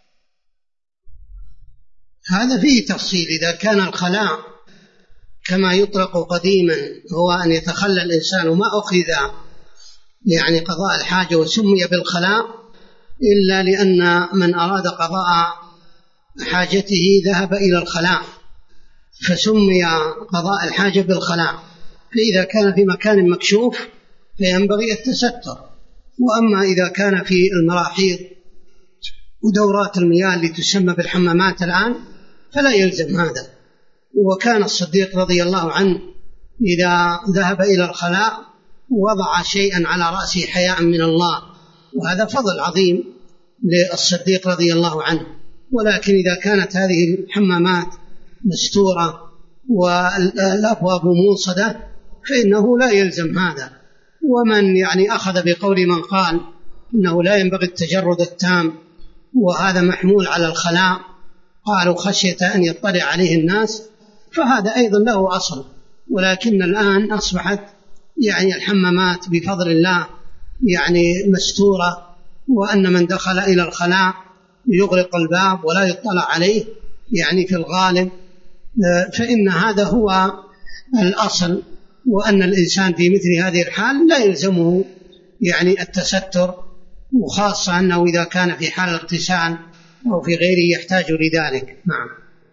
هذا فيه تفصيل. إذا كان الخلاء كما يطلق قديما هو أن يتخلى الإنسان وما أخذ يعني قضاء الحاجة وسمي بالخلاء إلا لأن من أراد قضاء حاجته ذهب إلى الخلاء فسمي قضاء الحاجة بالخلاء. فإذا كان في مكان مكشوف فينبغي التستر. وأما إذا كان في المراحيض ودورات المياه اللي تسمى بالحمامات الآن فلا يلزم هذا. وكان الصديق رضي الله عنه إذا ذهب إلى الخلاء وضع شيئا على رأسه حياء من الله، وهذا فضل عظيم للصديق رضي الله عنه. ولكن إذا كانت هذه الحمامات مستورة والأبواب موصدة فإنه لا يلزم هذا. ومن يعني أخذ بقول من قال إنه لا ينبغي التجرد التام وهذا محمول على الخلاء، قالوا خشية أن يطلع عليه الناس، فهذا أيضا له أصل. ولكن الآن أصبحت يعني الحمامات بفضل الله يعني مستورة، وأن من دخل إلى الخلاء يغلق الباب ولا يطلع عليه يعني في الغالب، فإن هذا هو الأصل، وأن الإنسان في مثل هذه الحال لا يلزمه يعني التستر، وخاصة أنه إذا كان في حال اغتسال أو في غيره يحتاج لذلك. نعم.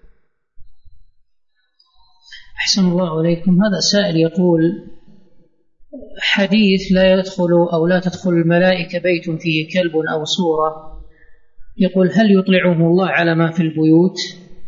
أحسن الله عليكم. هذا سائل يقول: حديث لا يدخل أو لا تدخل الملائكة بيت فيه كلب أو صورة، يقول هل يطلعهم الله على ما في البيوت؟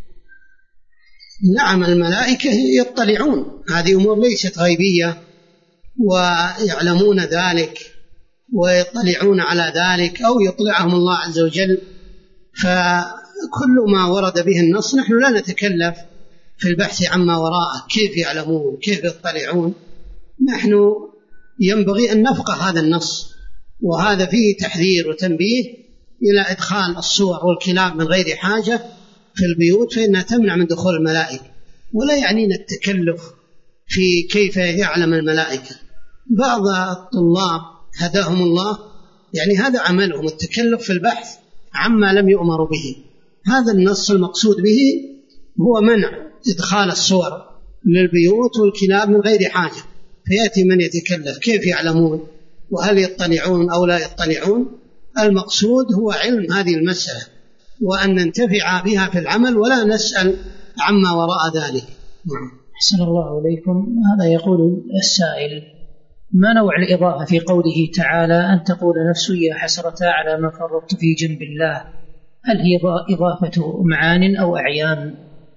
نعم، الملائكة يطلعون، هذه أمور ليست غيبية، ويعلمون ذلك ويطلعون على ذلك، أو يطلعهم الله عز وجل. فكل ما ورد به النص نحن لا نتكلف في البحث عما وراءه، كيف يعلمون كيف يطلعون، نحن ينبغي أن نفقه هذا النص، وهذا فيه تحذير وتنبيه إلى إدخال الصور والكلاب من غير حاجة في البيوت، فإنها تمنع من دخول الملائكة، ولا يعنينا التكلف في كيف يعلم الملائكة. بعض الطلاب هداهم الله يعني هذا عملهم التكلف في البحث عما لم يؤمروا به. هذا النص المقصود به هو منع إدخال الصور للبيوت والكلاب من غير حاجة، فيأتي من يتكلف كيف يعلمون وهل يطلعون أو لا يطلعون. المقصود هو علم هذه المسألة، وأن ننتفع بها في العمل ولا نسأل عما وراء ذلك. أحسن الله عليكم. هذا يقول السائل: ما نوع الإضافة في قوله تعالى أن تقول نفس يا حسرة على ما فرطت في جنب الله؟ هل هي إضافة معان أو أعيان؟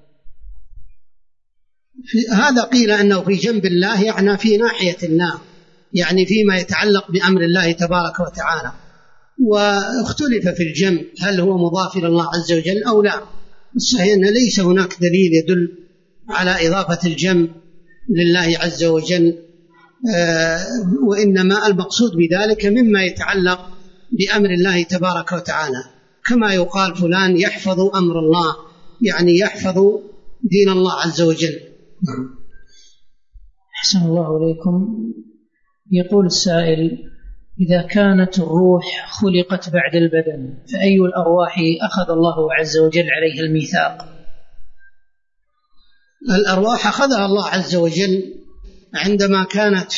هذا قيل أنه في جنب الله يعني في ناحية الله، يعني فيما يتعلق بأمر الله تبارك وتعالى، واختلف في الجنب هل هو مضاف إلى الله عز وجل أو لا. الصحيح أن ليس هناك دليل يدل على إضافة الجنب لله عز وجل، وإنما المقصود بذلك مما يتعلق بأمر الله تبارك وتعالى، كما يقال فلان يحفظ أمر الله، يعني يحفظ دين الله عز وجل. أحسن الله عليكم. يقول السائل: إذا كانت الروح خلقت بعد البدن، فأي الأرواح أخذ الله عز وجل عليها الميثاق؟ الأرواح أخذها الله عز وجل عندما كانت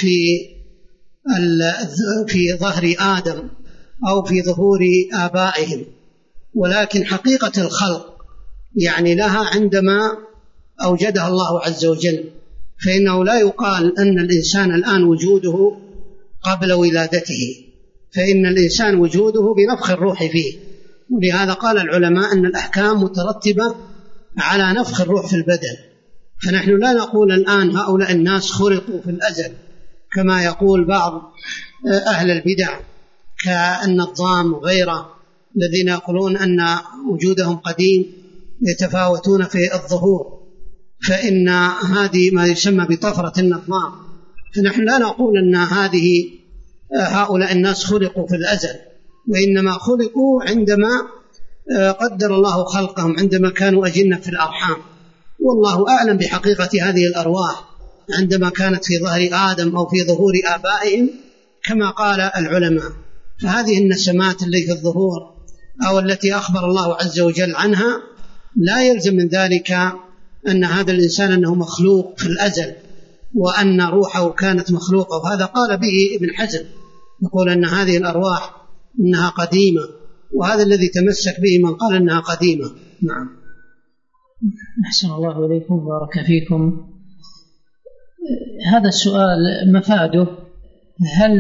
في ظهر آدم أو في ظهور آبائهم، ولكن حقيقة الخلق يعني لها عندما أوجدها الله عز وجل، فإنه لا يقال أن الإنسان الآن وجوده قبل ولادته، فإن الإنسان وجوده بنفخ الروح فيه، ولهذا قال العلماء أن الأحكام مترتبة على نفخ الروح في البدن. فنحن لا نقول الآن هؤلاء الناس خلقوا في الأزل كما يقول بعض أهل البدع كالنظام وغيره الذين يقولون أن وجودهم قديم يتفاوتون في الظهور، فإن هذه ما يسمى بطفرة النظام. فنحن لا نقول أن هؤلاء الناس خلقوا في الأزل، وإنما خلقوا عندما قدر الله خلقهم، عندما كانوا أجنة في الأرحام، والله أعلم بحقيقة هذه الأرواح عندما كانت في ظهر آدم أو في ظهور آبائهم كما قال العلماء. فهذه النسمات التي في الظهور أو التي أخبر الله عز وجل عنها لا يلزم من ذلك أن هذا الإنسان أنه مخلوق في الأزل وأن روحه كانت مخلوقة، وهذا قال به ابن حزم، يقول أن هذه الأرواح إنها قديمة، وهذا الذي تمسك به من قال أنها قديمة. نعم. أحسن الله إليكم وبارك فيكم. هذا السؤال مفاده: هل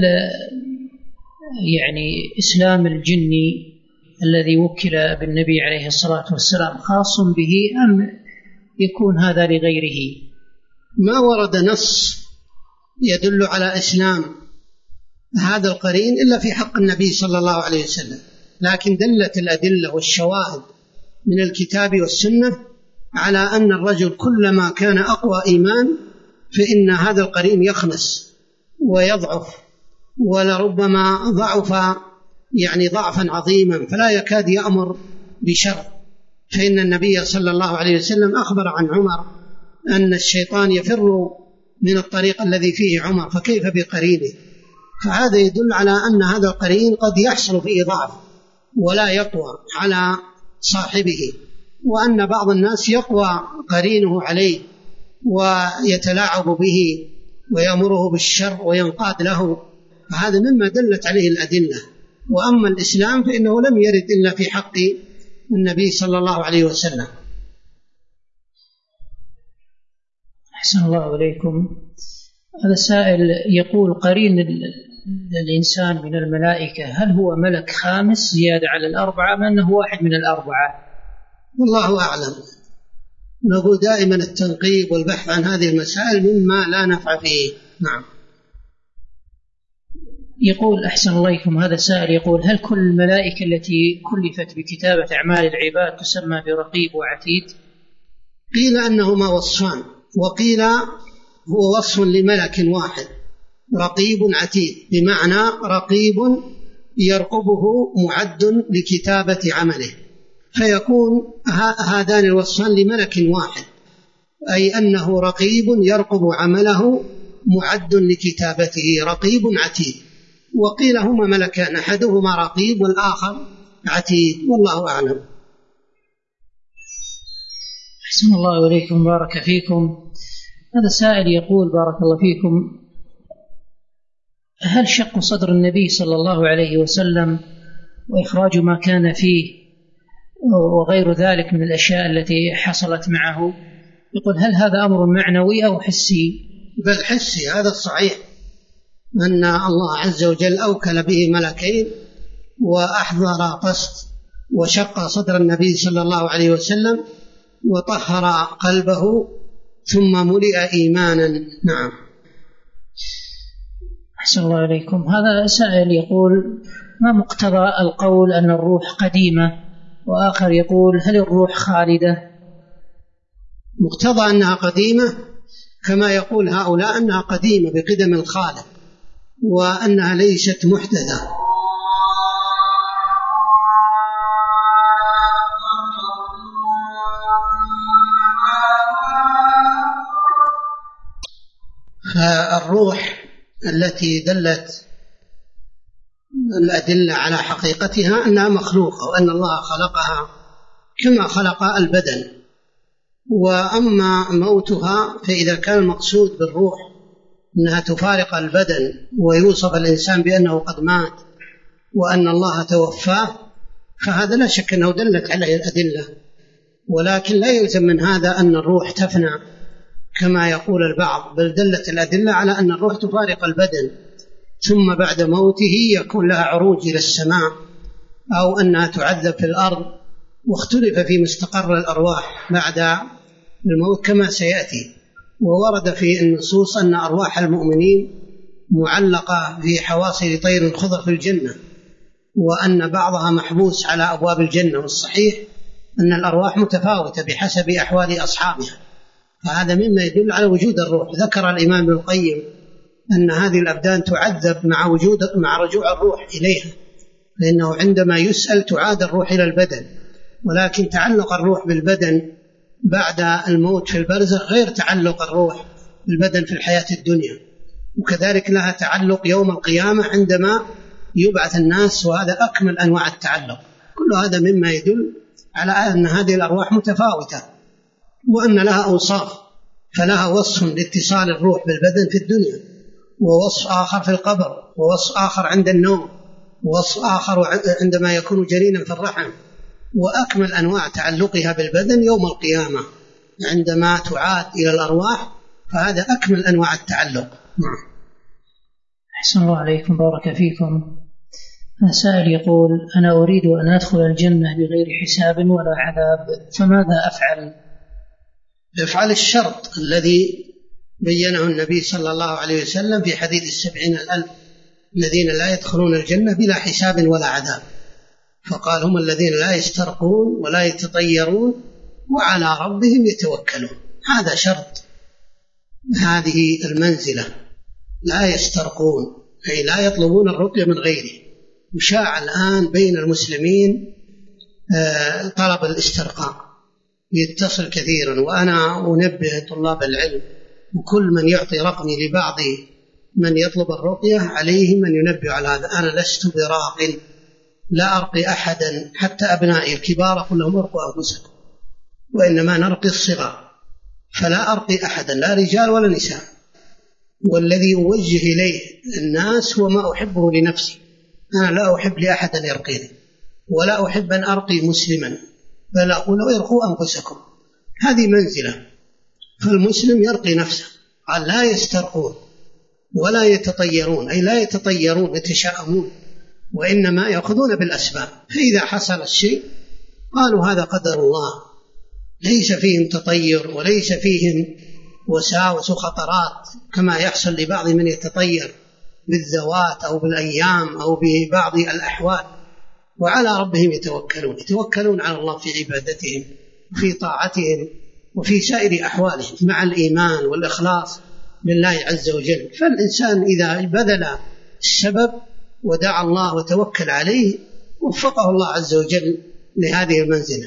يعني إسلام الجني الذي وكل بالنبي عليه الصلاة والسلام خاص به أم يكون هذا لغيره؟ ما ورد نص يدل على إسلام هذا القرين إلا في حق النبي صلى الله عليه وسلم، لكن دلت الأدلة والشواهد من الكتاب والسنة على أن الرجل كلما كان أقوى إيمان فإن هذا القرين يخنس ويضعف، ولربما ضعف يعني ضعفا عظيما فلا يكاد يأمر بشر، فإن النبي صلى الله عليه وسلم أخبر عن عمر أن الشيطان يفر من الطريق الذي فيه عمر، فكيف بقرينه؟ فهذا يدل على أن هذا القرين قد يحصل فيه ضعف ولا يقوى على صاحبه، وأن بعض الناس يقوى قرينه عليه ويتلاعب به ويأمره بالشر وينقاد له، فهذا مما دلت عليه الأدلة. وأما الإسلام فإنه لم يرد إلا في حق النبي صلى الله عليه وسلم. أحسن الله إليكم. هذا سائل يقول: قرين الإنسان من الملائكة هل هو ملك خامس زيادة على الأربعة، من هو واحد من الأربعة؟ والله أعلم. نقول دائما التنقيب والبحث عن هذه المسائل مما لا نفع فيه. نعم. يقول: أحسن الله إليكم. هذا سائل يقول: هل كل الملائكة التي كلفت بكتابة أعمال العباد تسمى برقيب وعتيد؟ قيل أنهما وصفان، وقيل هو وصف لملك واحد رقيب عتيد، بمعنى رقيب يرقبه معد لكتابة عمله، فيكون هذان الوصفان لملك واحد، أي أنه رقيب يرقب عمله معد لكتابته، رقيب عتيد. وقيل هما ملكان، أحدهما رقيب والآخر عتيد، والله أعلم. أحسن الله إليكم، بارك فيكم. هذا سائل يقول: بارك الله فيكم، هل شق صدر النبي صلى الله عليه وسلم وإخراج ما كان فيه وغير ذلك من الأشياء التي حصلت معه، يقول هل هذا أمر معنوي أو حسي؟ بل حسي، هذا الصحيح، أن الله عز وجل أوكل به ملكين وأحضر قسط وشق صدر النبي صلى الله عليه وسلم وطهر قلبه ثم ملئ إيمانا. نعم. أحسن الله إليكم. هذا سائل يقول: ما مقتضى القول أن الروح قديمة؟ وآخر يقول: هل الروح خالدة؟ مقتضى أنها قديمة كما يقول هؤلاء أنها قديمة بقدم الخالق، وأنها ليست محدثة. فالروح التي دلت الأدلة على حقيقتها أنها مخلوقة، وأن الله خلقها كما خلق البدن. وأما موتها فإذا كان المقصود بالروح أنها تفارق البدن ويوصف الإنسان بأنه قد مات وأن الله توفاه، فهذا لا شك أنه دلت عليه الأدلة، ولكن لا يلزم من هذا أن الروح تفنى كما يقول البعض، بل دلت الأدلة على أن الروح تفارق البدن ثم بعد موته يكون لها عروج إلى السماء، أو أنها تعذب في الأرض، واختلف في مستقر الأرواح بعد الموت كما سيأتي. وورد في النصوص أن أرواح المؤمنين معلقة في حواصل طير خضر في الجنة، وأن بعضها محبوس على أبواب الجنة، والصحيح أن الأرواح متفاوتة بحسب أحوال أصحابها، فهذا مما يدل على وجود الروح. ذكر الإمام ابن القيم أن هذه الأبدان تعذب مع رجوع الروح إليها، لأنه عندما يسأل تعاد الروح إلى البدن، ولكن تعلق الروح بالبدن بعد الموت في البرزخ غير تعلق الروح بالبدن في الحياة الدنيا، وكذلك لها تعلق يوم القيامة عندما يبعث الناس، وهذا أكمل أنواع التعلق. كل هذا مما يدل على أن هذه الأرواح متفاوتة وأن لها أوصاف، فلها وصف لاتصال الروح بالبدن في الدنيا، ووصف آخر في القبر، ووصف آخر عند النوم، ووصف آخر عندما يكون جنينا في الرحم، وأكمل أنواع تعلقها بالبدن يوم القيامة عندما تعاد إلى الأرواح، فهذا أكمل أنواع التعلق. أحسن الله عليكم، بارك فيكم. سائل يقول: أنا أريد أن أدخل الجنة بغير حساب ولا عذاب، فماذا أفعل؟ افعل الشرط الذي بينه النبي صلى الله عليه وسلم في حديث 70,000 الذين لا يدخلون الجنة بلا حساب ولا عذاب، فقال: هم الذين لا يسترقون ولا يتطيرون وعلى ربهم يتوكلون. هذا شرط هذه المنزلة، لا يسترقون أي لا يطلبون الرقية من غيره، وشاع الآن بين المسلمين طلب الاسترقاء يتصل كثيرا، وأنا أنبه طلاب العلم وكل من يعطي رقمي لبعض من يطلب الرقية عليه من ينبه على هذا. أنا لست براق، لا أرقي أحدا، حتى أبنائي الكبار أقول لهم ارقوا أنفسكم، وإنما نرقي الصغار، فلا أرقي أحدا لا رجال ولا نساء. والذي أوجه إليه الناس هو ما أحبه لنفسي. أنا لا أحب لأحد أن يرقيني، ولا أحب أن أرقي مسلما، بل أقول ارقوا أنفسكم. هذه منزلة. فالمسلم يرقي نفسه، قال لا يسترقون ولا يتطيرون، أي لا يتطيرون يتشاءمون، وإنما يأخذون بالأسباب. فإذا حصل الشيء قالوا هذا قدر الله، ليس فيهم تطير وليس فيهم وساوس وخطرات كما يحصل لبعض من يتطير بالذوات أو بالأيام أو ببعض الأحوال. وعلى ربهم يتوكلون على الله في عبادتهم وفي طاعتهم وفي سائر أحوالهم مع الإيمان والإخلاص لله عز وجل. فالإنسان إذا بذل السبب ودعا الله وتوكل عليه وفقه الله عز وجل لهذه المنزلة.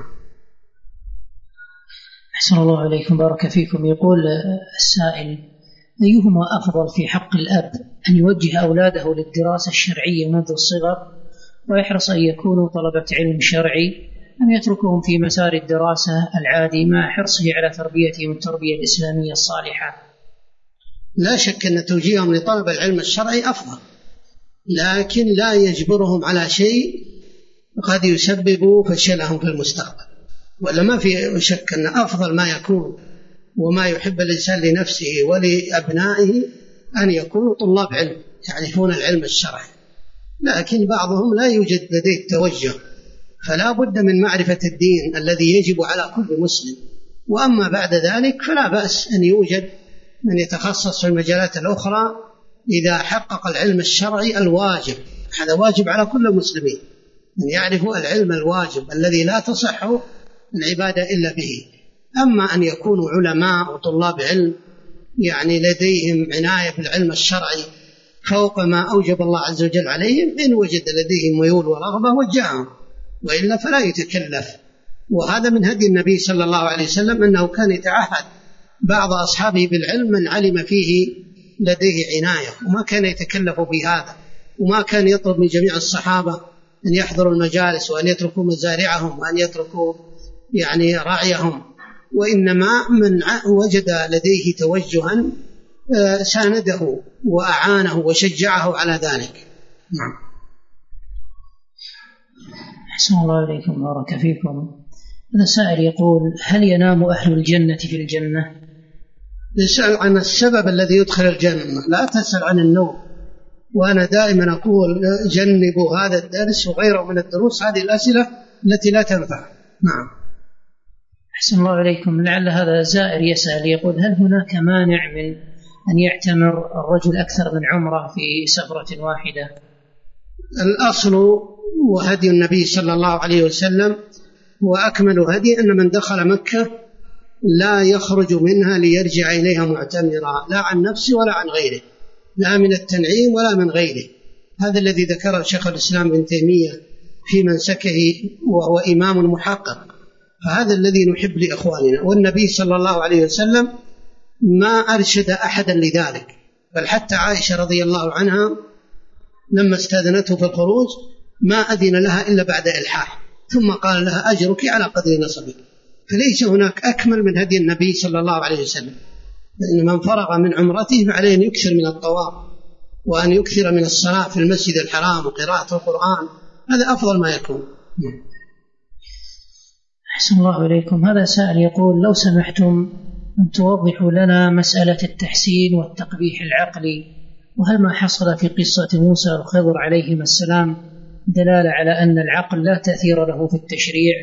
أحسن الله عليكم، بارك فيكم. يقول السائل: أيهما أفضل في حق الأب، أن يوجه أولاده للدراسة الشرعية منذ الصغر ويحرص أن يكونوا طلبة علم شرعي، أم يتركهم في مسار الدراسة العادي مع حرصه على تربيتهم التربية الإسلامية الصالحة؟ لا شك أن توجيههم لطلب العلم الشرعي أفضل، لكن لا يجبرهم على شيء قد يسبب فشلهم في المستقبل. ولا ما في شك أن أفضل ما يكون وما يحب الإنسان لنفسه ولأبنائه أن يكونوا طلاب علم يعرفون العلم الشرعي، لكن بعضهم لا يوجد لديه التوجه، فلا بد من معرفة الدين الذي يجب على كل مسلم. وأما بعد ذلك فلا بأس أن يوجد من يتخصص في المجالات الأخرى إذا حقق العلم الشرعي الواجب. هذا واجب على كل المسلمين أن يعرفوا العلم الواجب الذي لا تصح العبادة إلا به. أما أن يكونوا علماء وطلاب علم يعني لديهم عناية بالعلم الشرعي فوق ما أوجب الله عز وجل عليهم، إن وجد لديهم ميول ورغبة وجههم، وإلا فلا يتكلف. وهذا من هدي النبي صلى الله عليه وسلم أنه كان يتعهد بعض أصحابه بالعلم من علم فيه لديه عناية، وما كان يتكلف بهذا، وما كان يطلب من جميع الصحابة أن يحضروا المجالس وأن يتركوا مزارعهم وأن يتركوا يعني رعيهم، وإنما من وجد لديه توجها سانده وأعانه وشجعه على ذلك. نعم. أحسن الله عليكم، بارك فيكم. هذا سائل يقول: هل ينام أهل الجنة في الجنة؟ يسأل عن السبب الذي يدخل الجنة، لا تسأل عن النوم. وأنا دائما أقول جنبوا هذا الدرس وغيره من الدروس هذه الأسئلة التي لا تنفع. نعم. أحسن الله عليكم. لعل هذا زائر يسأل يقول: هل هناك مانع من أن يعتمر الرجل أكثر من عمره في سفرة واحدة؟ الأصل وهدي النبي صلى الله عليه وسلم وأكمل هدي أن من دخل مكة لا يخرج منها ليرجع إليها معتمرا، لا عن نفسه ولا عن غيره، لا من التنعيم ولا من غيره. هذا الذي ذكره شيخ الإسلام ابن تيمية في منسكه وهو إمام محقق. فهذا الذي نحب لإخواننا. والنبي صلى الله عليه وسلم ما أرشد أحدا لذلك، بل حتى عائشة رضي الله عنها لما استأذنته في الخروج ما أذن لها إلا بعد إلحاح، ثم قال لها أجرك على قدر نصبك. فليس هناك أكمل من هدي النبي صلى الله عليه وسلم. لأن من فرغ من عمرته فعليه أن يكثر من الطواف وأن يكثر من الصلاة في المسجد الحرام وقراءة القرآن، هذا أفضل ما يكون. أحسن الله إليكم. هذا سائل يقول: لو سمحتم أن توضحوا لنا مسألة التحسين والتقبيح العقلي، وهل ما حصل في قصة موسى والخضر عليهما السلام دلالة على أن العقل لا تأثير له في التشريع؟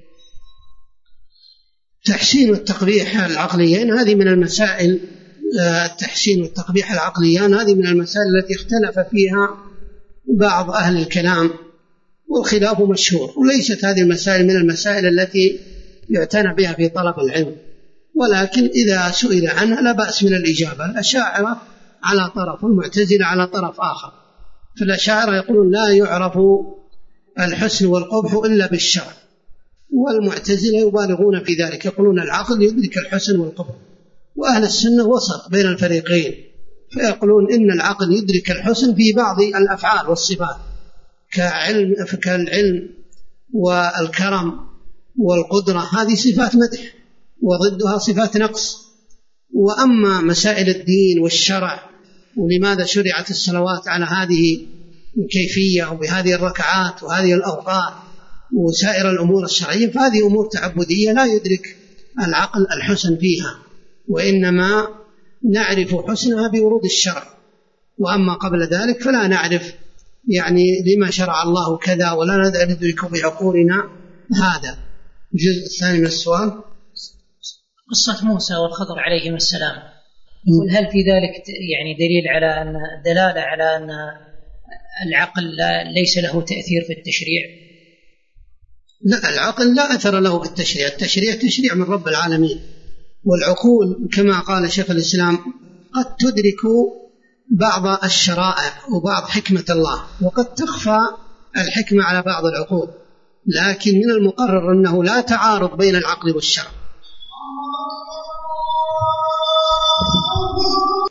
التحسين والتقبيح العقليين هذه من المسائل، التحسين والتقبيح العقليان هذه من المسائل التي اختلف فيها بعض أهل الكلام، والخلاف مشهور، وليست هذه المسائل من المسائل التي يعتنى بها في طلب العلم، ولكن إذا سئل عنها لا بأس من الإجابة. الأشاعرة على طرف والمعتزلة على طرف آخر، فالأشاعرة يقولون لا يعرف الحسن والقبح إلا بالشرع، والمعتزلة يبالغون في ذلك، يقولون العقل يدرك الحسن والقبح، وأهل السنة وسط بين الفريقين، فيقولون إن العقل يدرك الحسن في بعض الأفعال والصفات كالعلم والكرم والقدرة، هذه صفات مدح وضدها صفات نقص. وأما مسائل الدين والشرع ولماذا شرعت الصلوات على هذه الكيفية وبهذه الركعات وهذه الأوقات وسائر الأمور الشرعية، فهذه أمور تعبدية لا يدرك العقل الحسن فيها، وإنما نعرف حسنها بورود الشرع. وأما قبل ذلك فلا نعرف يعني لما شرع الله كذا، ولا ندرك بعقولنا هذا. الجزء الثاني من السؤال قصة موسى والخضر عليهما السلام، يقول هل في ذلك يعني دليل على أن دلالة على أن العقل ليس له تأثير في التشريع؟ لا، العقل لا أثر له في التشريع، التشريع تشريع من رب العالمين، والعقول كما قال شيخ الإسلام قد تدرك بعض الشرائع وبعض حكمة الله، وقد تخفى الحكمة على بعض العقول، لكن من المقرر أنه لا تعارض بين العقل والشرع.